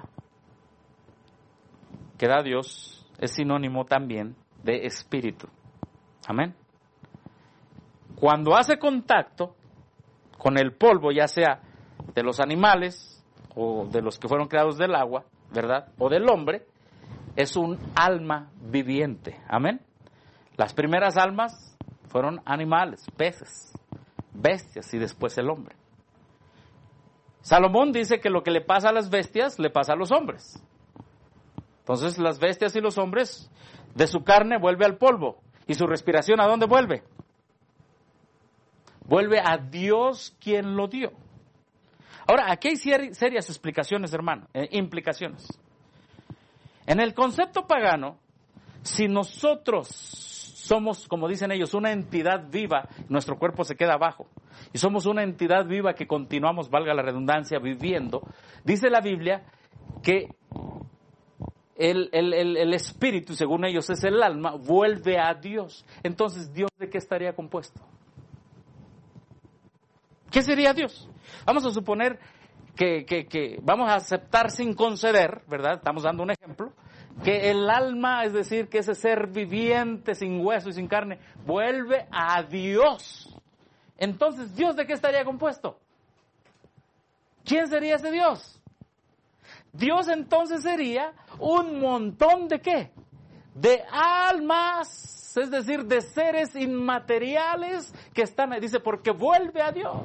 que da Dios es sinónimo también de espíritu. Amén. Cuando hace contacto con el polvo, ya sea de los animales o de los que fueron creados del agua, ¿verdad?, o del hombre, es un alma viviente. Amén. Las primeras almas fueron animales, peces, bestias y después el hombre. Salomón dice que lo que le pasa a las bestias le pasa a los hombres. Entonces las bestias y los hombres, de su carne vuelve al polvo. ¿Y su respiración a dónde vuelve? Vuelve a Dios quien lo dio. Ahora, aquí hay serias explicaciones, hermano, eh, implicaciones. En el concepto pagano, si nosotros somos, como dicen ellos, una entidad viva, nuestro cuerpo se queda abajo, y somos una entidad viva que continuamos, valga la redundancia, viviendo, dice la Biblia que el, el, el, el espíritu, según ellos, es el alma, vuelve a Dios. Entonces, ¿Dios de qué estaría compuesto? ¿Qué sería Dios? Vamos a suponer que, que, que vamos a aceptar sin conceder, ¿verdad? Estamos dando un ejemplo, que el alma, es decir, que ese ser viviente, sin hueso y sin carne, vuelve a Dios. Entonces, ¿Dios de qué estaría compuesto? ¿Quién sería ese Dios? Dios entonces sería un montón de ¿qué? De almas, es decir, de seres inmateriales que están ahí. Dice, porque vuelve a Dios.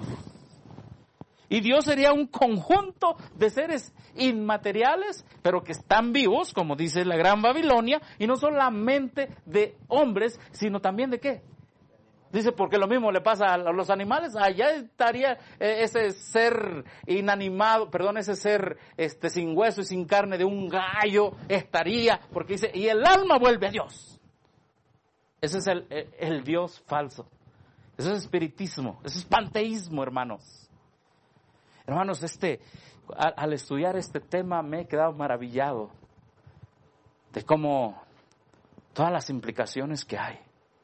Y Dios sería un conjunto de seres inmateriales, pero que están vivos, como dice la Gran Babilonia, y no solamente de hombres, sino también de ¿qué? Dice, porque lo mismo le pasa a los animales, allá estaría eh, ese ser inanimado, perdón, ese ser este sin hueso y sin carne de un gallo, estaría, porque dice, y el alma vuelve a Dios. Ese es el, el, el Dios falso. Eso es espiritismo, eso es panteísmo, hermanos. Hermanos, este, al, al estudiar este tema me he quedado maravillado de cómo todas las implicaciones que hay.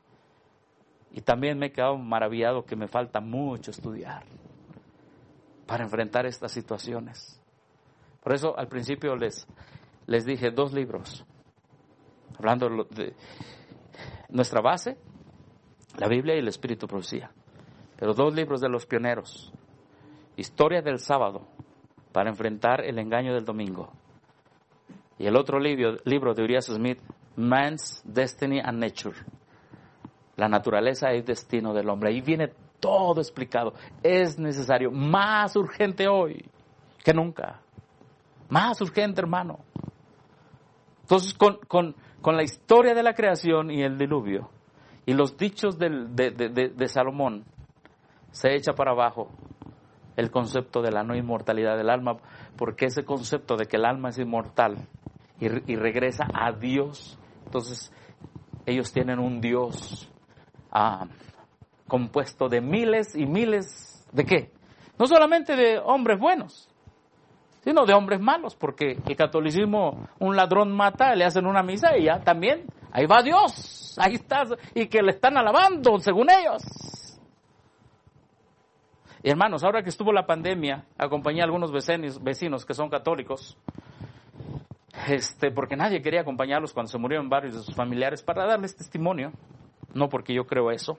Y también me he quedado maravillado que me falta mucho estudiar para enfrentar estas situaciones. Por eso al principio les, les dije dos libros, hablando de nuestra base, la Biblia y el Espíritu Profecía. Pero dos libros de los pioneros, Historia del Sábado, para enfrentar el engaño del domingo. Y el otro libro, libro de Uriah Smith, Man's Destiny and Nature. La naturaleza y destino del hombre. Ahí viene todo explicado. Es necesario, más urgente hoy que nunca. Más urgente, hermano. Entonces, con, con, con la historia de la creación y el diluvio, y los dichos del, de, de, de, de Salomón, se echa para abajo el concepto de la no inmortalidad del alma, porque ese concepto de que el alma es inmortal y, y regresa a Dios, entonces ellos tienen un Dios Ah, compuesto de miles y miles de ¿qué? No solamente de hombres buenos, sino de hombres malos, porque el catolicismo, un ladrón mata, le hacen una misa y ya también, ahí va Dios, ahí está, y que le están alabando según ellos. Y hermanos, ahora que estuvo la pandemia, acompañé a algunos vecinos, vecinos que son católicos, este, porque nadie quería acompañarlos cuando se murieron varios de sus familiares para darles testimonio. No porque yo creo eso.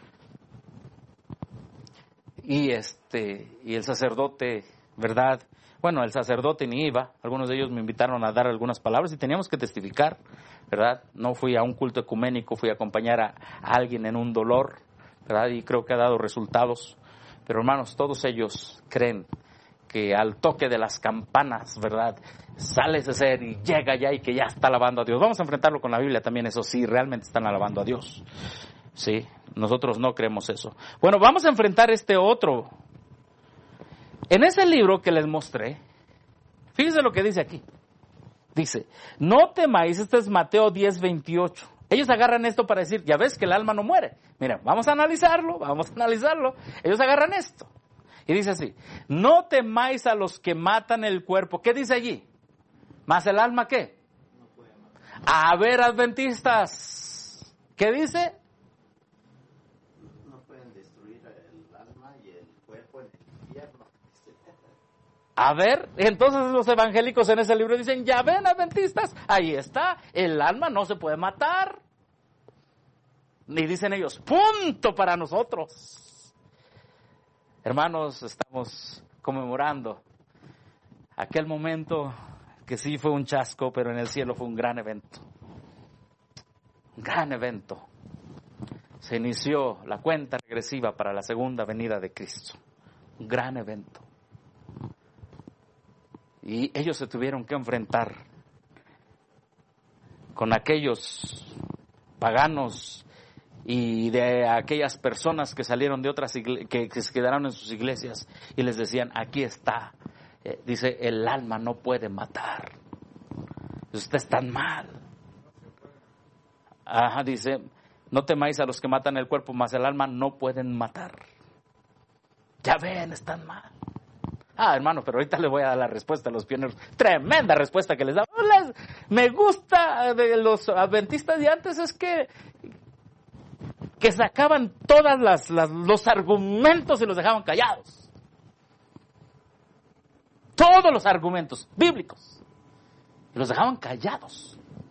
Y este, y el sacerdote, ¿verdad? Bueno, el sacerdote ni iba. Algunos de ellos me invitaron a dar algunas palabras y teníamos que testificar, ¿verdad? No fui a un culto ecuménico, fui a acompañar a, a alguien en un dolor, ¿verdad? Y creo que ha dado resultados. Pero hermanos, todos ellos creen que al toque de las campanas, ¿verdad? Sale ese ser y llega ya y que ya está alabando a Dios. Vamos a enfrentarlo con la Biblia también, eso sí, realmente están alabando a Dios. Sí, nosotros no creemos eso. Bueno, vamos a enfrentar este otro. En ese libro que les mostré, fíjense lo que dice aquí. Dice, no temáis, este es Mateo diez, veintiocho. Ellos agarran esto para decir, ya ves que el alma no muere. Mira, vamos a analizarlo, vamos a analizarlo. Ellos agarran esto. Y dice así, no temáis a los que matan el cuerpo. ¿Qué dice allí? ¿Más el alma qué? No puede matar. A ver, adventistas. ¿Qué dice? No pueden destruir el alma y el cuerpo en el infierno. A ver, entonces los evangélicos en ese libro dicen, ya ven, adventistas, ahí está, el alma no se puede matar. Y dicen ellos, punto para nosotros. Hermanos, estamos conmemorando aquel momento que sí fue un chasco, pero en el cielo fue un gran evento. Un gran evento. Se inició la cuenta regresiva para la segunda venida de Cristo. Un gran evento. Y ellos se tuvieron que enfrentar con aquellos paganos y de aquellas personas que salieron de otras iglesias, que, que se quedaron en sus iglesias y les decían, aquí está, eh, dice, el alma no puede matar, ustedes están mal. Ajá, dice, no temáis a los que matan el cuerpo, mas el alma no pueden matar. Ya ven, están mal. Ah, hermano, pero ahorita les voy a dar la respuesta a los pioneros. Tremenda respuesta que les da. Les, me gusta de los adventistas de antes es que que sacaban todas las, las los argumentos y los dejaban callados. Todos los argumentos bíblicos. Y los dejaban callados.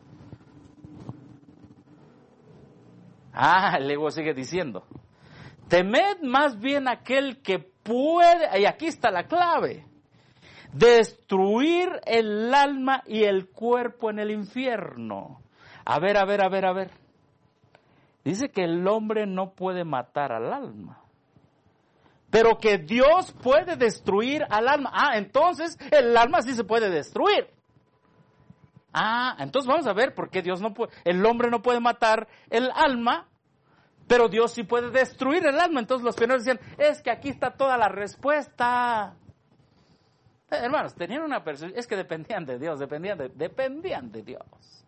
Ah, luego sigue diciendo, temed más bien aquel que puede, y aquí está la clave, destruir el alma y el cuerpo en el infierno. A ver, a ver, a ver, a ver. Dice que el hombre no puede matar al alma, pero que Dios puede destruir al alma. Ah, entonces el alma sí se puede destruir. Ah, entonces vamos a ver por qué Dios no puede, el hombre no puede matar el alma, pero Dios sí puede destruir el alma. Entonces los pioneros decían, es que aquí está toda la respuesta. Eh, hermanos, tenían una percepción, es que dependían de Dios, dependían de, dependían de Dios.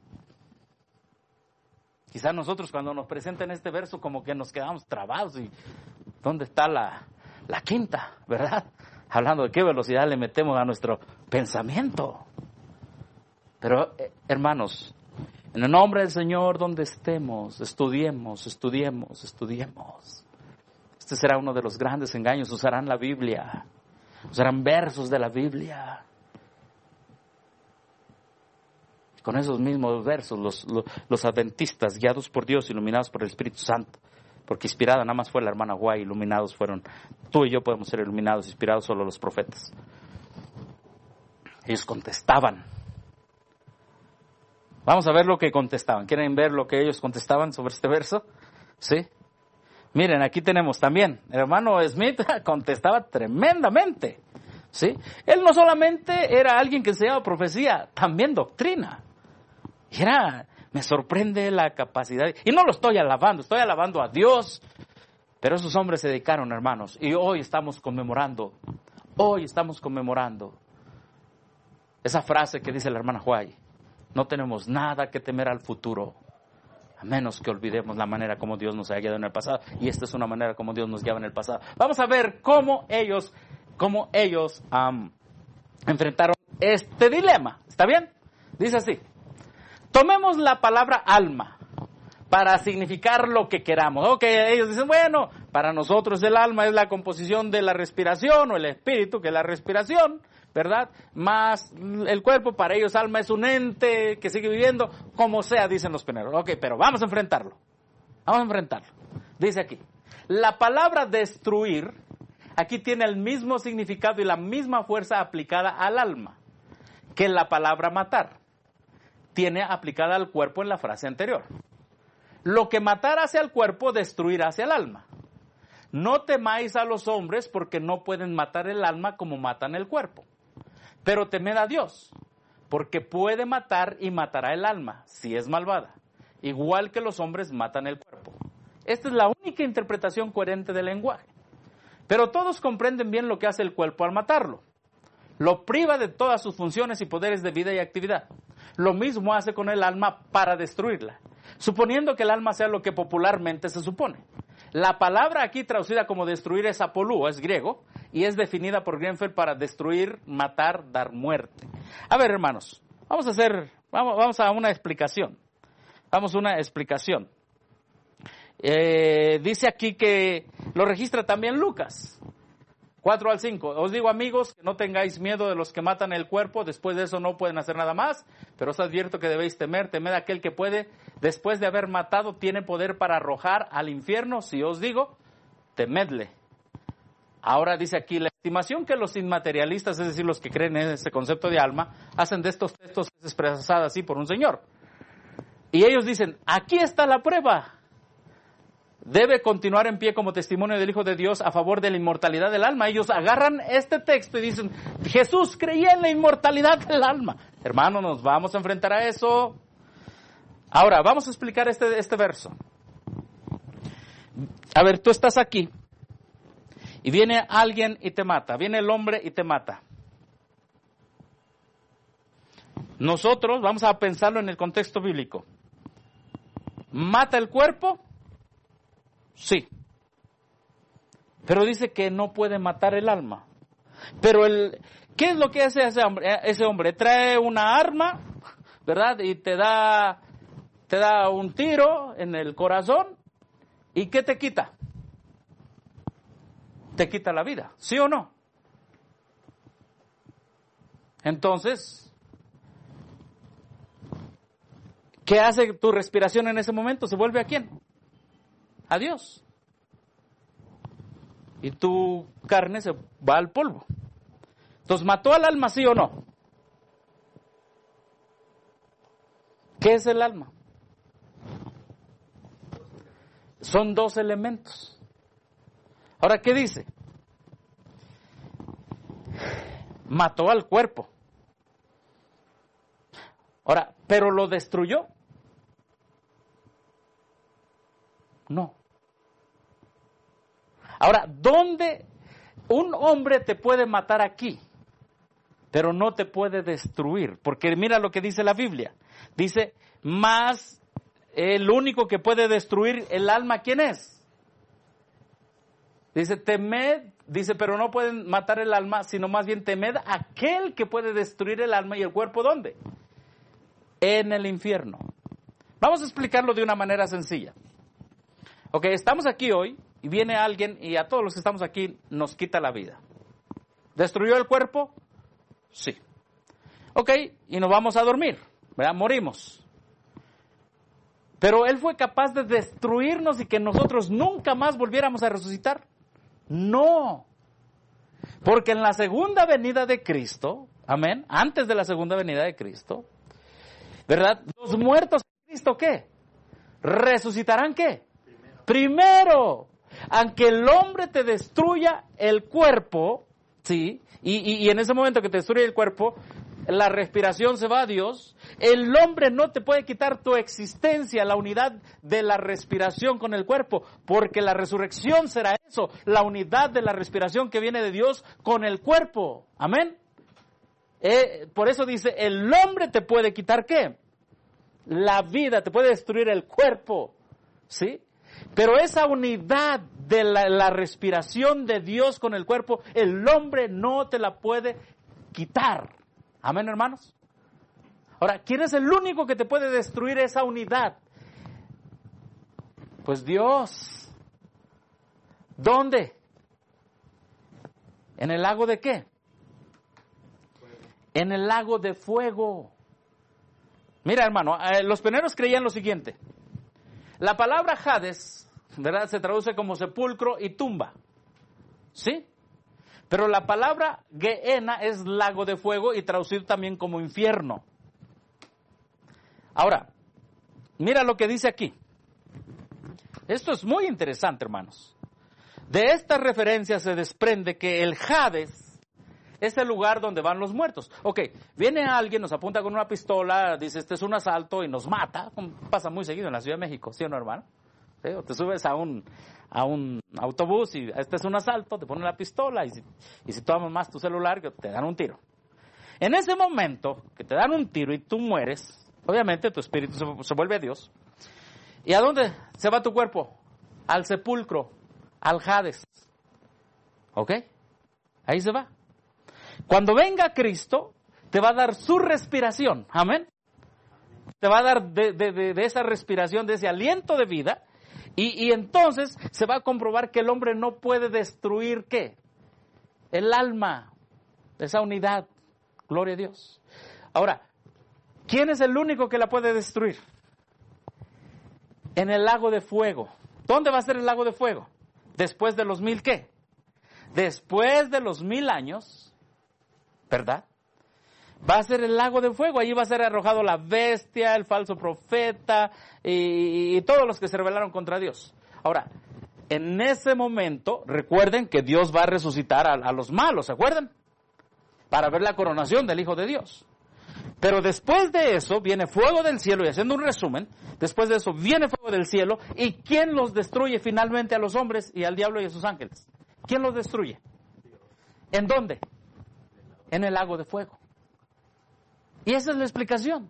Quizás nosotros cuando nos presentan este verso como que nos quedamos trabados y ¿dónde está la, la quinta, verdad? Hablando de qué velocidad le metemos a nuestro pensamiento. Pero, eh, hermanos, en el nombre del Señor, donde estemos, estudiemos, estudiemos, estudiemos. Este será uno de los grandes engaños. Usarán la Biblia, usarán versos de la Biblia. Con esos mismos versos, los, los, los adventistas, guiados por Dios, iluminados por el Espíritu Santo, porque inspirada nada más fue la hermana Guay, iluminados fueron, tú y yo podemos ser iluminados, inspirados solo los profetas. Ellos contestaban. Vamos a ver lo que contestaban. ¿Quieren ver lo que ellos contestaban sobre este verso? ¿Sí? Miren, aquí tenemos también, el hermano Smith contestaba tremendamente. ¿Sí? Él no solamente era alguien que enseñaba profecía, también doctrina. Y era, me sorprende la capacidad. Y no lo estoy alabando, estoy alabando a Dios. Pero esos hombres se dedicaron, hermanos. Y hoy estamos conmemorando, hoy estamos conmemorando esa frase que dice la hermana Huay. No tenemos nada que temer al futuro, a menos que olvidemos la manera como Dios nos ha guiado en el pasado. Y esta es una manera como Dios nos guiaba en el pasado. Vamos a ver cómo ellos, cómo ellos um, enfrentaron este dilema. ¿Está bien? Dice así. Tomemos la palabra alma para significar lo que queramos. Ok, ellos dicen, bueno, para nosotros el alma es la composición de la respiración o el espíritu, que es la respiración, ¿verdad? Más el cuerpo, para ellos alma es un ente que sigue viviendo, como sea, dicen los pioneros. Ok, pero vamos a enfrentarlo. Vamos a enfrentarlo. Dice aquí, la palabra destruir, aquí tiene el mismo significado y la misma fuerza aplicada al alma que la palabra matar tiene aplicada al cuerpo en la frase anterior. Lo que matar hacia el cuerpo, destruir hacia el alma. No temáis a los hombres porque no pueden matar el alma como matan el cuerpo. Pero temed a Dios, porque puede matar y matará el alma, si es malvada, igual que los hombres matan el cuerpo. Esta es la única interpretación coherente del lenguaje. Pero todos comprenden bien lo que hace el cuerpo al matarlo. Lo priva de todas sus funciones y poderes de vida y actividad. Lo mismo hace con el alma para destruirla, suponiendo que el alma sea lo que popularmente se supone. La palabra aquí traducida como destruir es apolúo, es griego, y es definida por Grenfell para destruir, matar, dar muerte. A ver, hermanos, vamos a hacer, vamos, vamos a una explicación. Vamos a una explicación. Eh, dice aquí que lo registra también Lucas, cuatro al cinco. Os digo, amigos, que no tengáis miedo de los que matan el cuerpo, después de eso no pueden hacer nada más, pero os advierto que debéis temer, temed a aquel que puede, después de haber matado, tiene poder para arrojar al infierno. Si os digo, temedle. Ahora dice aquí, la estimación que los inmaterialistas, es decir, los que creen en ese concepto de alma, hacen de estos textos expresados así por un señor. Y ellos dicen, aquí está la prueba. Debe continuar en pie como testimonio del Hijo de Dios a favor de la inmortalidad del alma. Ellos agarran este texto y dicen, Jesús creía en la inmortalidad del alma. Hermano, nos vamos a enfrentar a eso. Ahora, vamos a explicar este, este verso. A ver, tú estás aquí y viene alguien y te mata. Viene el hombre y te mata. Nosotros vamos a pensarlo en el contexto bíblico. ¿Mata el cuerpo? Sí. Pero dice que no puede matar el alma. Pero el, ¿qué es lo que hace ese hombre? Ese hombre trae una arma, ¿verdad? Y te da, te da un tiro en el corazón. ¿Y qué te quita? Te quita la vida, ¿sí o no? Entonces, ¿qué hace tu respiración en ese momento? ¿Se vuelve a quién? a Dios. Y tu carne se va al polvo. Entonces, ¿mató al alma, sí o no? ¿Qué es el alma? Son dos elementos. Ahora, ¿qué dice? Mató al cuerpo. Ahora, ¿pero lo destruyó? No. Ahora, ¿dónde un hombre te puede matar aquí, pero no te puede destruir? Porque mira lo que dice la Biblia. Dice, más el único que puede destruir el alma, ¿quién es? Dice, temed, dice, pero no pueden matar el alma, sino más bien temed a aquel que puede destruir el alma y el cuerpo, ¿dónde? En el infierno. Vamos a explicarlo de una manera sencilla. Ok, estamos aquí hoy y viene alguien y a todos los que estamos aquí nos quita la vida. ¿Destruyó el cuerpo? Sí. Ok, y nos vamos a dormir, ¿verdad? Morimos. Pero Él fue capaz de destruirnos y que nosotros nunca más volviéramos a resucitar. No. Porque en la segunda venida de Cristo, amén, antes de la segunda venida de Cristo, ¿verdad? Los muertos en Cristo, ¿qué? ¿Resucitarán qué? Primero. Primero. Aunque el hombre te destruya el cuerpo, ¿sí? Y, y, y en ese momento que te destruye el cuerpo, la respiración se va a Dios. El hombre no te puede quitar tu existencia, la unidad de la respiración con el cuerpo, porque la resurrección será eso, la unidad de la respiración que viene de Dios con el cuerpo. Amén. Eh, por eso dice, el hombre te puede quitar ¿qué? La vida, te puede destruir el cuerpo, ¿sí? Pero esa unidad de la, la respiración de Dios con el cuerpo, el hombre no te la puede quitar. Amén, hermanos. Ahora, ¿quién es el único que te puede destruir esa unidad? Pues Dios. ¿Dónde? ¿En el lago de qué? En el lago de fuego. Mira, hermano, eh, los pioneros creían lo siguiente. La palabra Hades, ¿verdad? Se traduce como sepulcro y tumba. ¿Sí? Pero la palabra Gehenna es lago de fuego y traducido también como infierno. Ahora, mira lo que dice aquí. Esto es muy interesante, hermanos. De esta referencia se desprende que el Hades es el lugar donde van los muertos. Ok, viene alguien, nos apunta con una pistola, dice, este es un asalto y nos mata, como pasa muy seguido en la Ciudad de México, ¿sí o no, hermano? ¿Sí? O te subes a un, a un autobús y este es un asalto, te ponen la pistola y si, y si tomas más tu celular, te dan un tiro. En ese momento que te dan un tiro y tú mueres, obviamente tu espíritu se, se vuelve a Dios. ¿Y a dónde se va tu cuerpo? Al sepulcro, al Hades. ¿Ok? Ahí se va. Cuando venga Cristo, te va a dar su respiración, amén. Te va a dar de, de, de, de esa respiración, de ese aliento de vida, y, y entonces se va a comprobar que el hombre no puede destruir, ¿qué? El alma, esa unidad, gloria a Dios. Ahora, ¿quién es el único que la puede destruir? En el lago de fuego. ¿Dónde va a ser el lago de fuego? Después de los mil, ¿qué? Después de los mil años, ¿verdad? Va a ser el lago de fuego, allí va a ser arrojado la bestia, el falso profeta y, y todos los que se rebelaron contra Dios. Ahora, en ese momento, recuerden que Dios va a resucitar a, a los malos, ¿se acuerdan? Para ver la coronación del Hijo de Dios. Pero después de eso viene fuego del cielo, y haciendo un resumen, después de eso viene fuego del cielo, ¿y quién los destruye finalmente a los hombres y al diablo y a sus ángeles? ¿Quién los destruye? ¿En dónde? En el lago de fuego. Y esa es la explicación.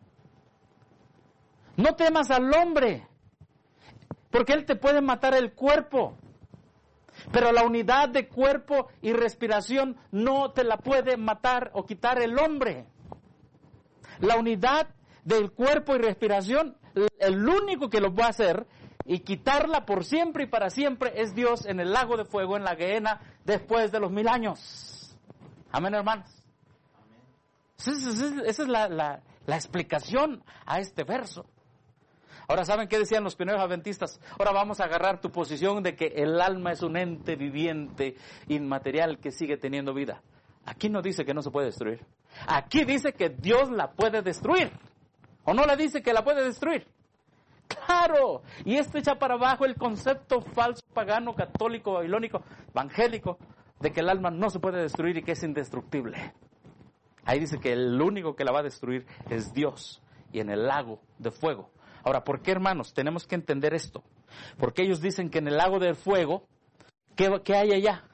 No temas al hombre, porque él te puede matar el cuerpo, pero la unidad de cuerpo y respiración no te la puede matar o quitar el hombre. La unidad del cuerpo y respiración, el único que lo va a hacer y quitarla por siempre y para siempre es Dios en el lago de fuego, en la Gehenna, después de los mil años. Amén, hermanos. Esa es, esa es la, la, la explicación a este verso. Ahora, ¿saben qué decían los pioneros adventistas? Ahora vamos a agarrar tu posición de que el alma es un ente viviente, inmaterial, que sigue teniendo vida. Aquí no dice que no se puede destruir. Aquí dice que Dios la puede destruir. ¿O no la dice que la puede destruir? ¡Claro! Y esto echa para abajo el concepto falso, pagano, católico, babilónico, evangélico, de que el alma no se puede destruir y que es indestructible. Ahí dice que el único que la va a destruir es Dios, y en el lago de fuego. Ahora, ¿por qué, hermanos? Tenemos que entender esto. Porque ellos dicen que en el lago del fuego, ¿qué, qué hay allá?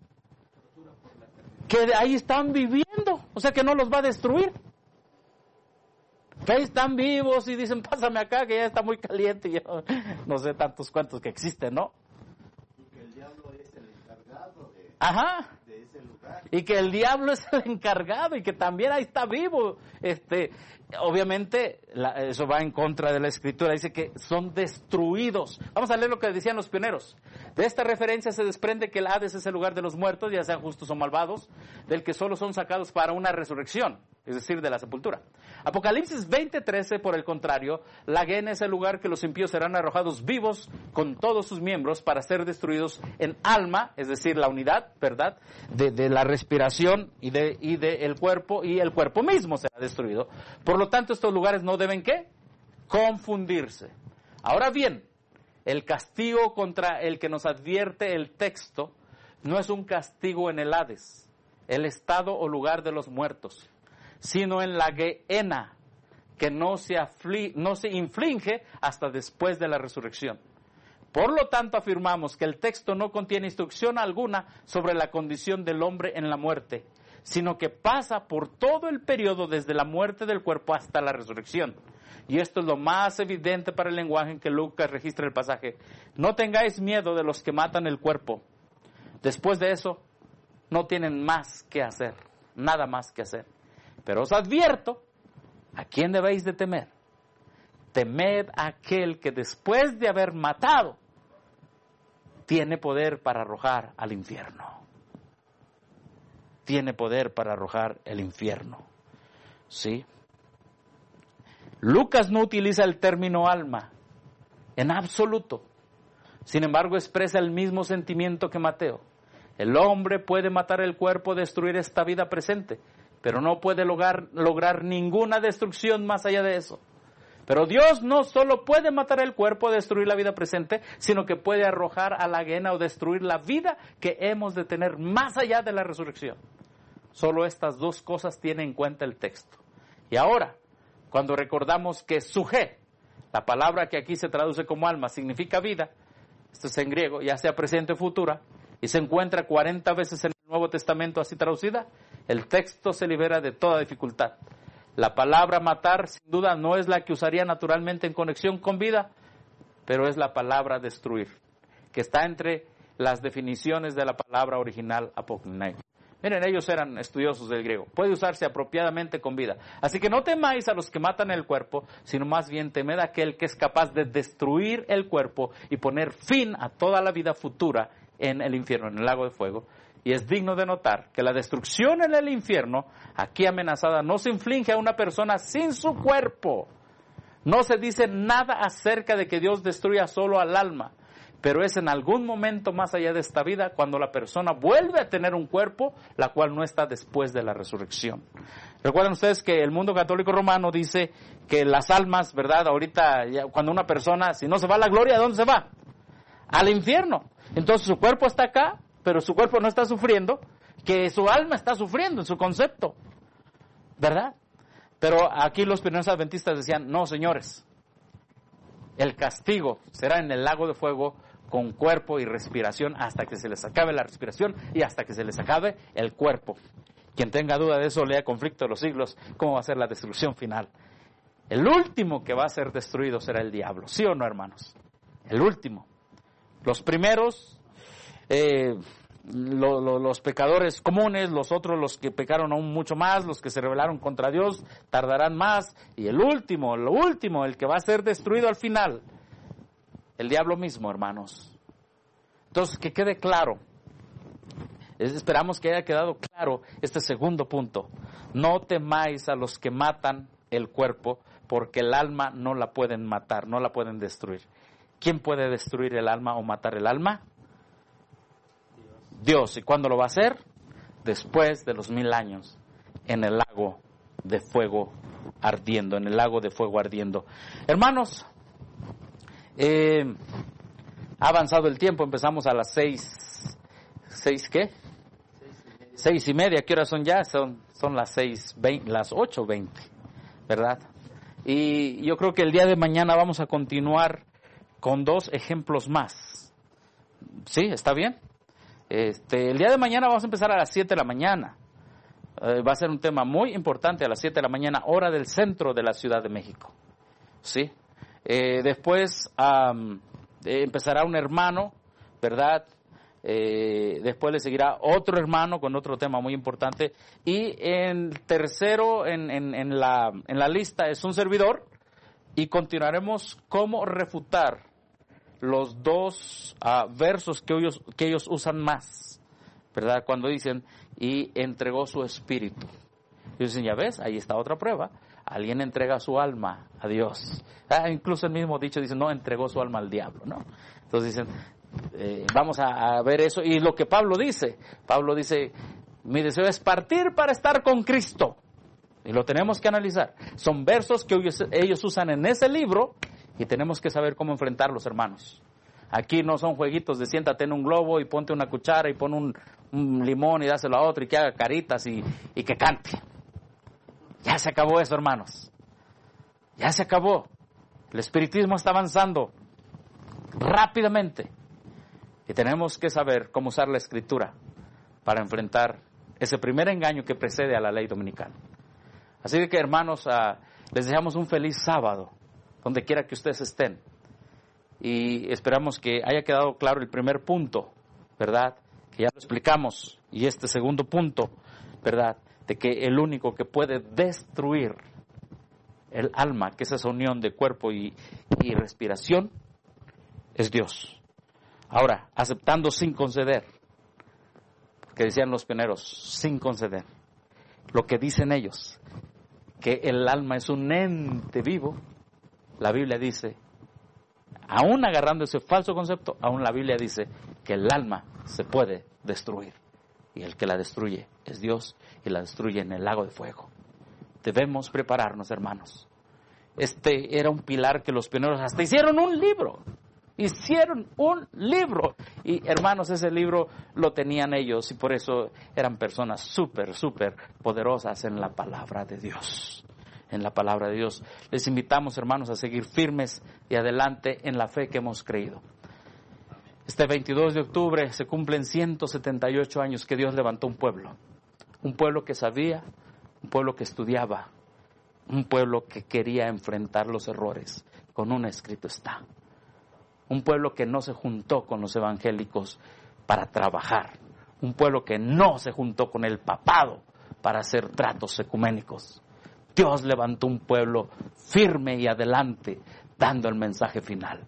Que ahí están viviendo, o sea que no los va a destruir. Que ahí están vivos y dicen, pásame acá que ya está muy caliente. Y yo no sé tantos cuantos que existen, ¿no? Y que el diablo es el encargado de, Ajá. de ese lugar. Y que el diablo es el encargado y que también ahí está vivo. Este, obviamente, la, eso va en contra de la Escritura. Dice que son destruidos. Vamos a leer lo que decían los pioneros. De esta referencia se desprende que el Hades es el lugar de los muertos, ya sean justos o malvados, del que solo son sacados para una resurrección, es decir, de la sepultura. Apocalipsis veinte trece, por el contrario, la Gehenna es el lugar que los impíos serán arrojados vivos con todos sus miembros para ser destruidos en alma, es decir, la unidad, ¿verdad?, de, de la respiración y de, y de el cuerpo, y el cuerpo mismo será destruido. Por lo tanto, estos lugares no deben, ¿qué?, confundirse. Ahora bien, el castigo contra el que nos advierte el texto no es un castigo en el Hades, el estado o lugar de los muertos, sino en la Gehenna, que no se, afli- no se inflige hasta después de la resurrección. Por lo tanto, afirmamos que el texto no contiene instrucción alguna sobre la condición del hombre en la muerte, sino que pasa por todo el periodo desde la muerte del cuerpo hasta la resurrección. Y esto es lo más evidente para el lenguaje en que Lucas registra el pasaje. No tengáis miedo de los que matan el cuerpo. Después de eso, no tienen más que hacer, nada más que hacer. Pero os advierto, ¿a quién debéis de temer? Temed a aquel que después de haber matado, tiene poder para arrojar al infierno. Tiene poder para arrojar el infierno. ¿Sí? Lucas no utiliza el término alma en absoluto. Sin embargo, expresa el mismo sentimiento que Mateo. El hombre puede matar el cuerpo, destruir esta vida presente, pero no puede lograr, lograr ninguna destrucción más allá de eso. Pero Dios no solo puede matar el cuerpo, destruir la vida presente, sino que puede arrojar a la Gehenna o destruir la vida que hemos de tener más allá de la resurrección. Solo estas dos cosas tiene en cuenta el texto. Y ahora, cuando recordamos que suje, la palabra que aquí se traduce como alma, significa vida, esto es en griego, ya sea presente o futura, y se encuentra cuarenta veces en el Nuevo Testamento así traducida, el texto se libera de toda dificultad. La palabra matar, sin duda, no es la que usaría naturalmente en conexión con vida, pero es la palabra destruir, que está entre las definiciones de la palabra original apoknei. Miren, ellos eran estudiosos del griego. Puede usarse apropiadamente con vida. Así que no temáis a los que matan el cuerpo, sino más bien temed a aquel que es capaz de destruir el cuerpo y poner fin a toda la vida futura en el infierno, en el lago de fuego. Y es digno de notar que la destrucción en el infierno, aquí amenazada, no se inflige a una persona sin su cuerpo. No se dice nada acerca de que Dios destruya solo al alma, pero es en algún momento más allá de esta vida cuando la persona vuelve a tener un cuerpo, la cual no está después de la resurrección. Recuerden ustedes que el mundo católico romano dice que las almas, ¿verdad? Ahorita, ya, cuando una persona, si no se va a la gloria, ¿a dónde se va? Al infierno. Entonces su cuerpo está acá, pero su cuerpo no está sufriendo, que su alma está sufriendo en su concepto, ¿verdad? Pero aquí los primeros adventistas decían, no, señores, el castigo será en el lago de fuego con cuerpo y respiración hasta que se les acabe la respiración y hasta que se les acabe el cuerpo. Quien tenga duda de eso, lea Conflicto de los Siglos, cómo va a ser la destrucción final. El último que va a ser destruido será el diablo, ¿sí o no, hermanos? El último. Los primeros, eh, lo, lo, los pecadores comunes, los otros, los que pecaron aún mucho más, los que se rebelaron contra Dios, tardarán más. Y el último, lo último, el que va a ser destruido al final, el diablo mismo, hermanos. Entonces, que quede claro. Esperamos que haya quedado claro este segundo punto. No temáis a los que matan el cuerpo, porque el alma no la pueden matar, no la pueden destruir. ¿Quién puede destruir el alma o matar el alma? Dios. Dios. ¿Y cuándo lo va a hacer? Después de los mil años, en el lago de fuego ardiendo, en el lago de fuego ardiendo. Hermanos, eh, ha avanzado el tiempo, empezamos a las seis, ¿seis qué? Seis y media, ¿qué horas son ya? Son, son las seis, veinte, las ocho veinte, ¿verdad? Y yo creo que el día de mañana vamos a continuar con dos ejemplos más. ¿Sí? ¿Está bien? Este, el día de mañana vamos a empezar a las siete de la mañana. Eh, va a ser un tema muy importante a las siete de la mañana, hora del centro de la Ciudad de México. ¿Sí? Eh, después um, eh, empezará un hermano, ¿verdad? Eh, después le seguirá otro hermano con otro tema muy importante. Y el tercero en, en, en, la, en la lista es un servidor. Y continuaremos cómo refutar los dos uh, versos que ellos, que ellos usan más, ¿verdad? Cuando dicen, y entregó su espíritu. Ellos dicen, ya ves, ahí está otra prueba. Alguien entrega su alma a Dios. Ah, incluso el mismo dicho dice, no, entregó su alma al diablo, ¿no? Entonces dicen, eh, vamos a, a ver eso. Y lo que Pablo dice, Pablo dice, mi deseo es partir para estar con Cristo. Y lo tenemos que analizar. Son versos que ellos, ellos usan en ese libro y tenemos que saber cómo enfrentarlos, hermanos. Aquí no son jueguitos de siéntate en un globo y ponte una cuchara y pon un, un limón y dáselo a otro y que haga caritas y, y que cante. Ya se acabó eso, hermanos. Ya se acabó. El espiritismo está avanzando rápidamente. Y tenemos que saber cómo usar la escritura para enfrentar ese primer engaño que precede a la ley dominical. Así que, hermanos, uh, les deseamos un feliz sábado, donde quiera que ustedes estén. Y esperamos que haya quedado claro el primer punto, ¿verdad? Que ya lo explicamos. Y este segundo punto, ¿verdad? De que el único que puede destruir el alma, que es esa unión de cuerpo y, y respiración, es Dios. Ahora, aceptando sin conceder, que decían los pioneros, sin conceder. Lo que dicen ellos, que el alma es un ente vivo, la Biblia dice, aún agarrando ese falso concepto, aún la Biblia dice que el alma se puede destruir. Y el que la destruye es Dios y la destruye en el lago de fuego. Debemos prepararnos, hermanos. Este era un pilar que los pioneros hasta hicieron un libro. Hicieron un libro. Y hermanos, ese libro lo tenían ellos y por eso eran personas súper, súper poderosas en la palabra de Dios. En la palabra de Dios. Les invitamos, hermanos, a seguir firmes y adelante en la fe que hemos creído. Este veintidós de octubre se cumplen ciento setenta y ocho años que Dios levantó un pueblo. Un pueblo que sabía, un pueblo que estudiaba, un pueblo que quería enfrentar los errores. Con un escrito está. Un pueblo que no se juntó con los evangélicos para trabajar. Un pueblo que no se juntó con el papado para hacer tratos ecuménicos. Dios levantó un pueblo firme y adelante, dando el mensaje final.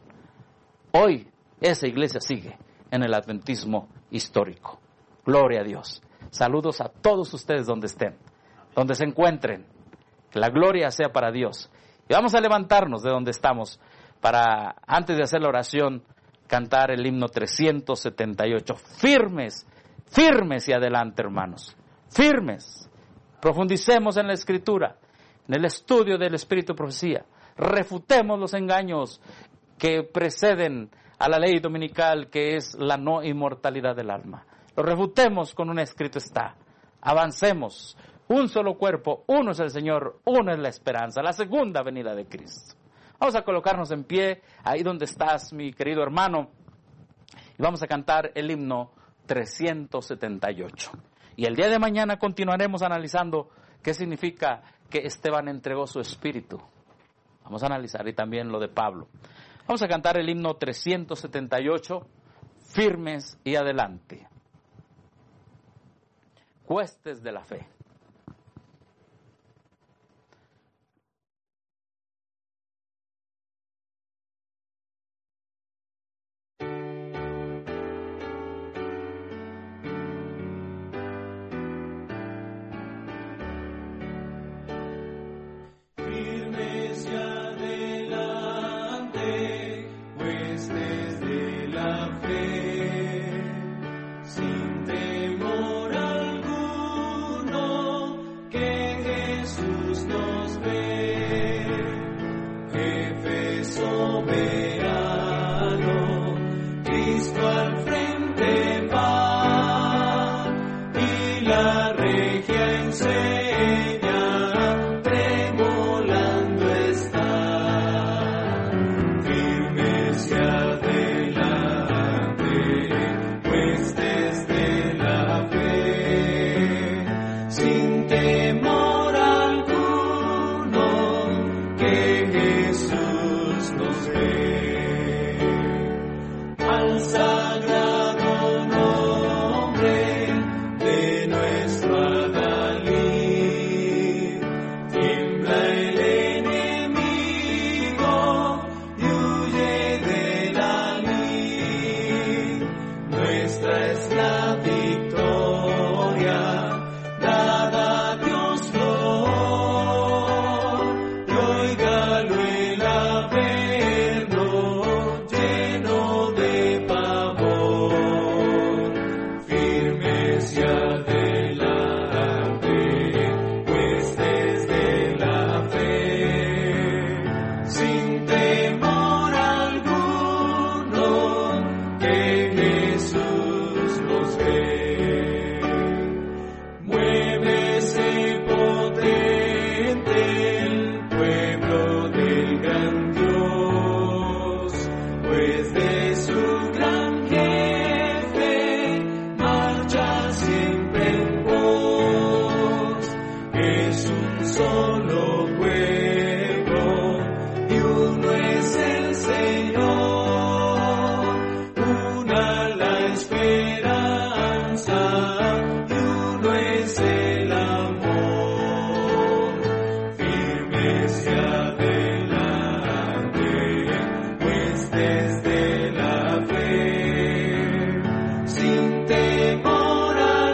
Hoy esa iglesia sigue en el adventismo histórico. Gloria a Dios. Saludos a todos ustedes donde estén, donde se encuentren. Que la gloria sea para Dios. Y vamos a levantarnos de donde estamos para, antes de hacer la oración, cantar el himno trescientos setenta y ocho. Firmes, firmes y adelante, hermanos. Firmes. Profundicemos en la Escritura, en el estudio del Espíritu de Profecía. Refutemos los engaños que preceden a la ley dominical, que es la no inmortalidad del alma. Lo refutemos con un escrito está. Avancemos. Un solo cuerpo, uno es el Señor, uno es la esperanza, la segunda venida de Cristo. Vamos a colocarnos en pie, ahí donde estás, mi querido hermano, y vamos a cantar el himno trescientos setenta y ocho. Y el día de mañana continuaremos analizando qué significa que Esteban entregó su espíritu. Vamos a analizar y también lo de Pablo. Vamos a cantar el himno trescientos setenta y ocho, firmes y adelante. Huestes de la fe. Firmes Jesús nos ve, jefe soberano, Cristo al frente va, y la regia enseña, tremolando está, firme hacia adelante, pues desde la fe, sin temor alguno, que Jesús nos ve, al sagrado nombre de nuestro Adalid, tiembla el enemigo y huye de la lid. Nuestra es la victoria, dada a Dios flor, y óigalo el averno, lleno de pavor, firme hacia adelante, pues desde la fe, sin temor alguno, que Jesús nos ve. Muévese potente el pueblo del gran Dios, pues de su gran jefe marcha siempre en pos. Es un solo pueblo y uno es el Señor, una la esperanza y uno es el amor. Firme hacia adelante, pues desde la fe, sin temor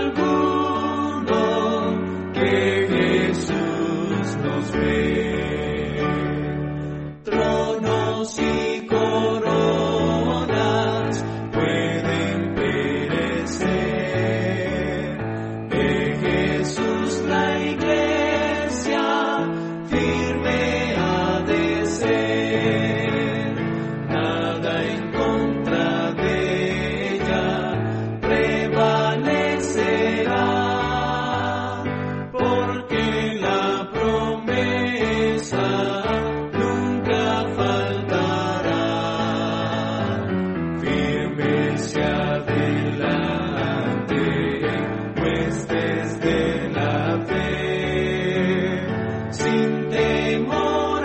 alguno, que Jesús nos ve. Tronos y coronas pueden perecer, de Jesús la iglesia firme ha de ser, nada en contra de ella prevalecerá, porque la promesa nunca faltará. Firme hacia adelante, pues desde la fe, sin temor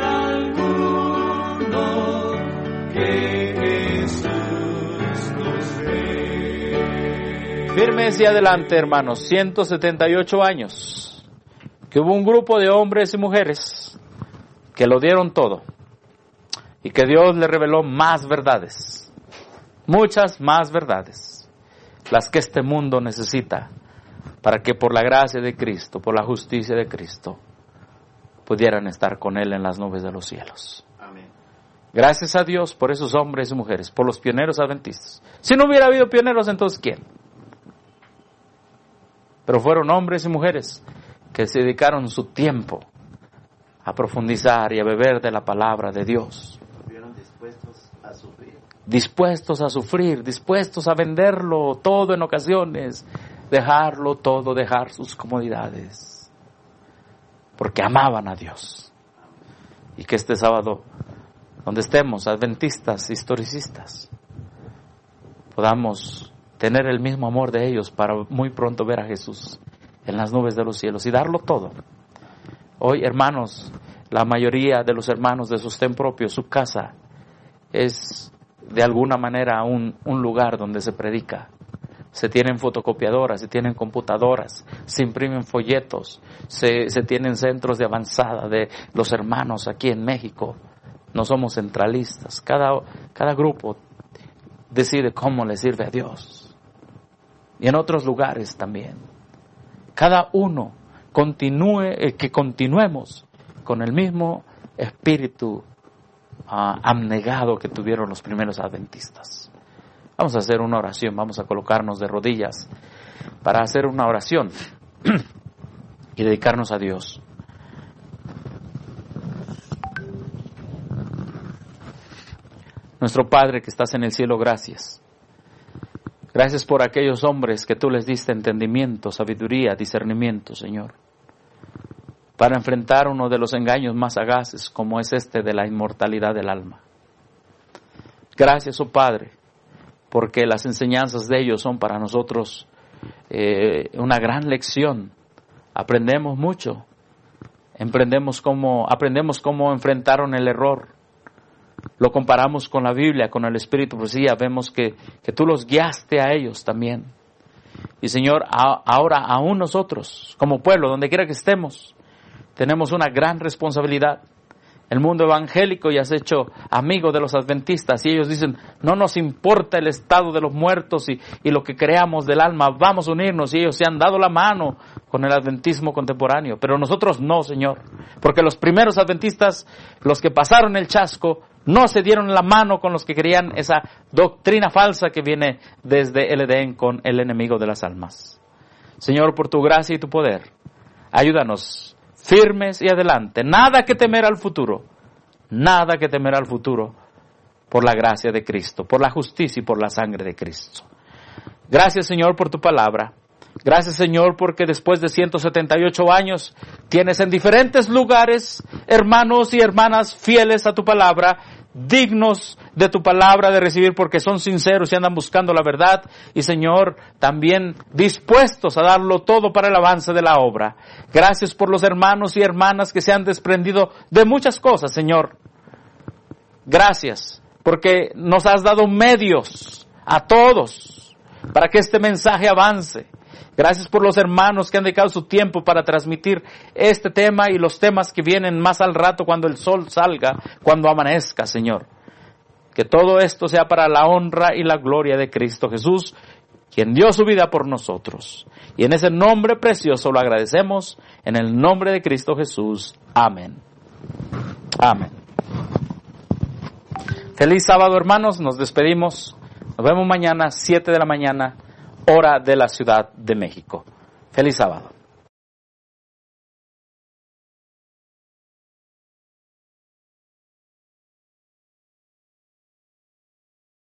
alguno, que Jesús nos ve. Firme hacia adelante, hermanos, ciento setenta y ocho años, que hubo un grupo de hombres y mujeres que lo dieron todo y que Dios le reveló más verdades, muchas más verdades, las que este mundo necesita para que por la gracia de Cristo, por la justicia de Cristo, pudieran estar con Él en las nubes de los cielos. Amén. Gracias a Dios por esos hombres y mujeres, por los pioneros adventistas. Si no hubiera habido pioneros, entonces ¿quién? Pero fueron hombres y mujeres que se dedicaron su tiempo a profundizar y a beber de la palabra de Dios. Estuvieron dispuestos a sufrir. Dispuestos a sufrir, dispuestos a venderlo todo en ocasiones, dejarlo todo, dejar sus comodidades, porque amaban a Dios. Y que este sábado, donde estemos, adventistas, historicistas, podamos tener el mismo amor de ellos para muy pronto ver a Jesús en las nubes de los cielos y darlo todo. Hoy, hermanos, la mayoría de los hermanos de sostén propio, su casa es de alguna manera un, un lugar donde se predica. Se tienen fotocopiadoras, se tienen computadoras, se imprimen folletos, se, se tienen centros de avanzada de los hermanos aquí en México. No somos centralistas. Cada, cada grupo decide cómo le sirve a Dios. Y en otros lugares también. Cada uno continúe, eh, que continuemos con el mismo espíritu uh, abnegado que tuvieron los primeros adventistas. Vamos a hacer una oración, vamos a colocarnos de rodillas para hacer una oración y dedicarnos a Dios. Nuestro Padre que estás en el cielo, gracias. Gracias por aquellos hombres que tú les diste entendimiento, sabiduría, discernimiento, Señor, para enfrentar uno de los engaños más sagaces como es este de la inmortalidad del alma. Gracias, oh Padre, porque las enseñanzas de ellos son para nosotros eh, una gran lección. Aprendemos mucho, aprendemos cómo, aprendemos cómo enfrentaron el error. Lo comparamos con la Biblia, con el Espíritu de Profecía, vemos que, que tú los guiaste a ellos también. Y Señor, a, ahora aún nosotros, como pueblo, donde quiera que estemos, tenemos una gran responsabilidad. El mundo evangélico ya se ha hecho amigo de los adventistas y ellos dicen, no nos importa el estado de los muertos y, y lo que creamos del alma, vamos a unirnos, y ellos se han dado la mano con el adventismo contemporáneo, pero nosotros no, Señor, porque los primeros adventistas, los que pasaron el chasco, no se dieron la mano con los que querían esa doctrina falsa que viene desde el Edén con el enemigo de las almas. Señor, por tu gracia y tu poder, ayúdanos firmes y adelante, nada que temer al futuro, nada que temer al futuro, por la gracia de Cristo, por la justicia y por la sangre de Cristo. Gracias, Señor, por tu palabra. Gracias, Señor, porque después de ciento setenta y ocho años tienes en diferentes lugares hermanos y hermanas fieles a tu palabra, dignos de tu palabra de recibir porque son sinceros y andan buscando la verdad, y Señor, también dispuestos a darlo todo para el avance de la obra. Gracias por los hermanos y hermanas que se han desprendido de muchas cosas, Señor. Gracias porque nos has dado medios a todos para que este mensaje avance. Gracias por los hermanos que han dedicado su tiempo para transmitir este tema y los temas que vienen más al rato cuando el sol salga, cuando amanezca, Señor. Que todo esto sea para la honra y la gloria de Cristo Jesús, quien dio su vida por nosotros. Y en ese nombre precioso lo agradecemos, en el nombre de Cristo Jesús. Amén. Amén. Feliz sábado, hermanos. Nos despedimos. Nos vemos mañana, siete de la mañana, hora de la Ciudad de México. Feliz sábado.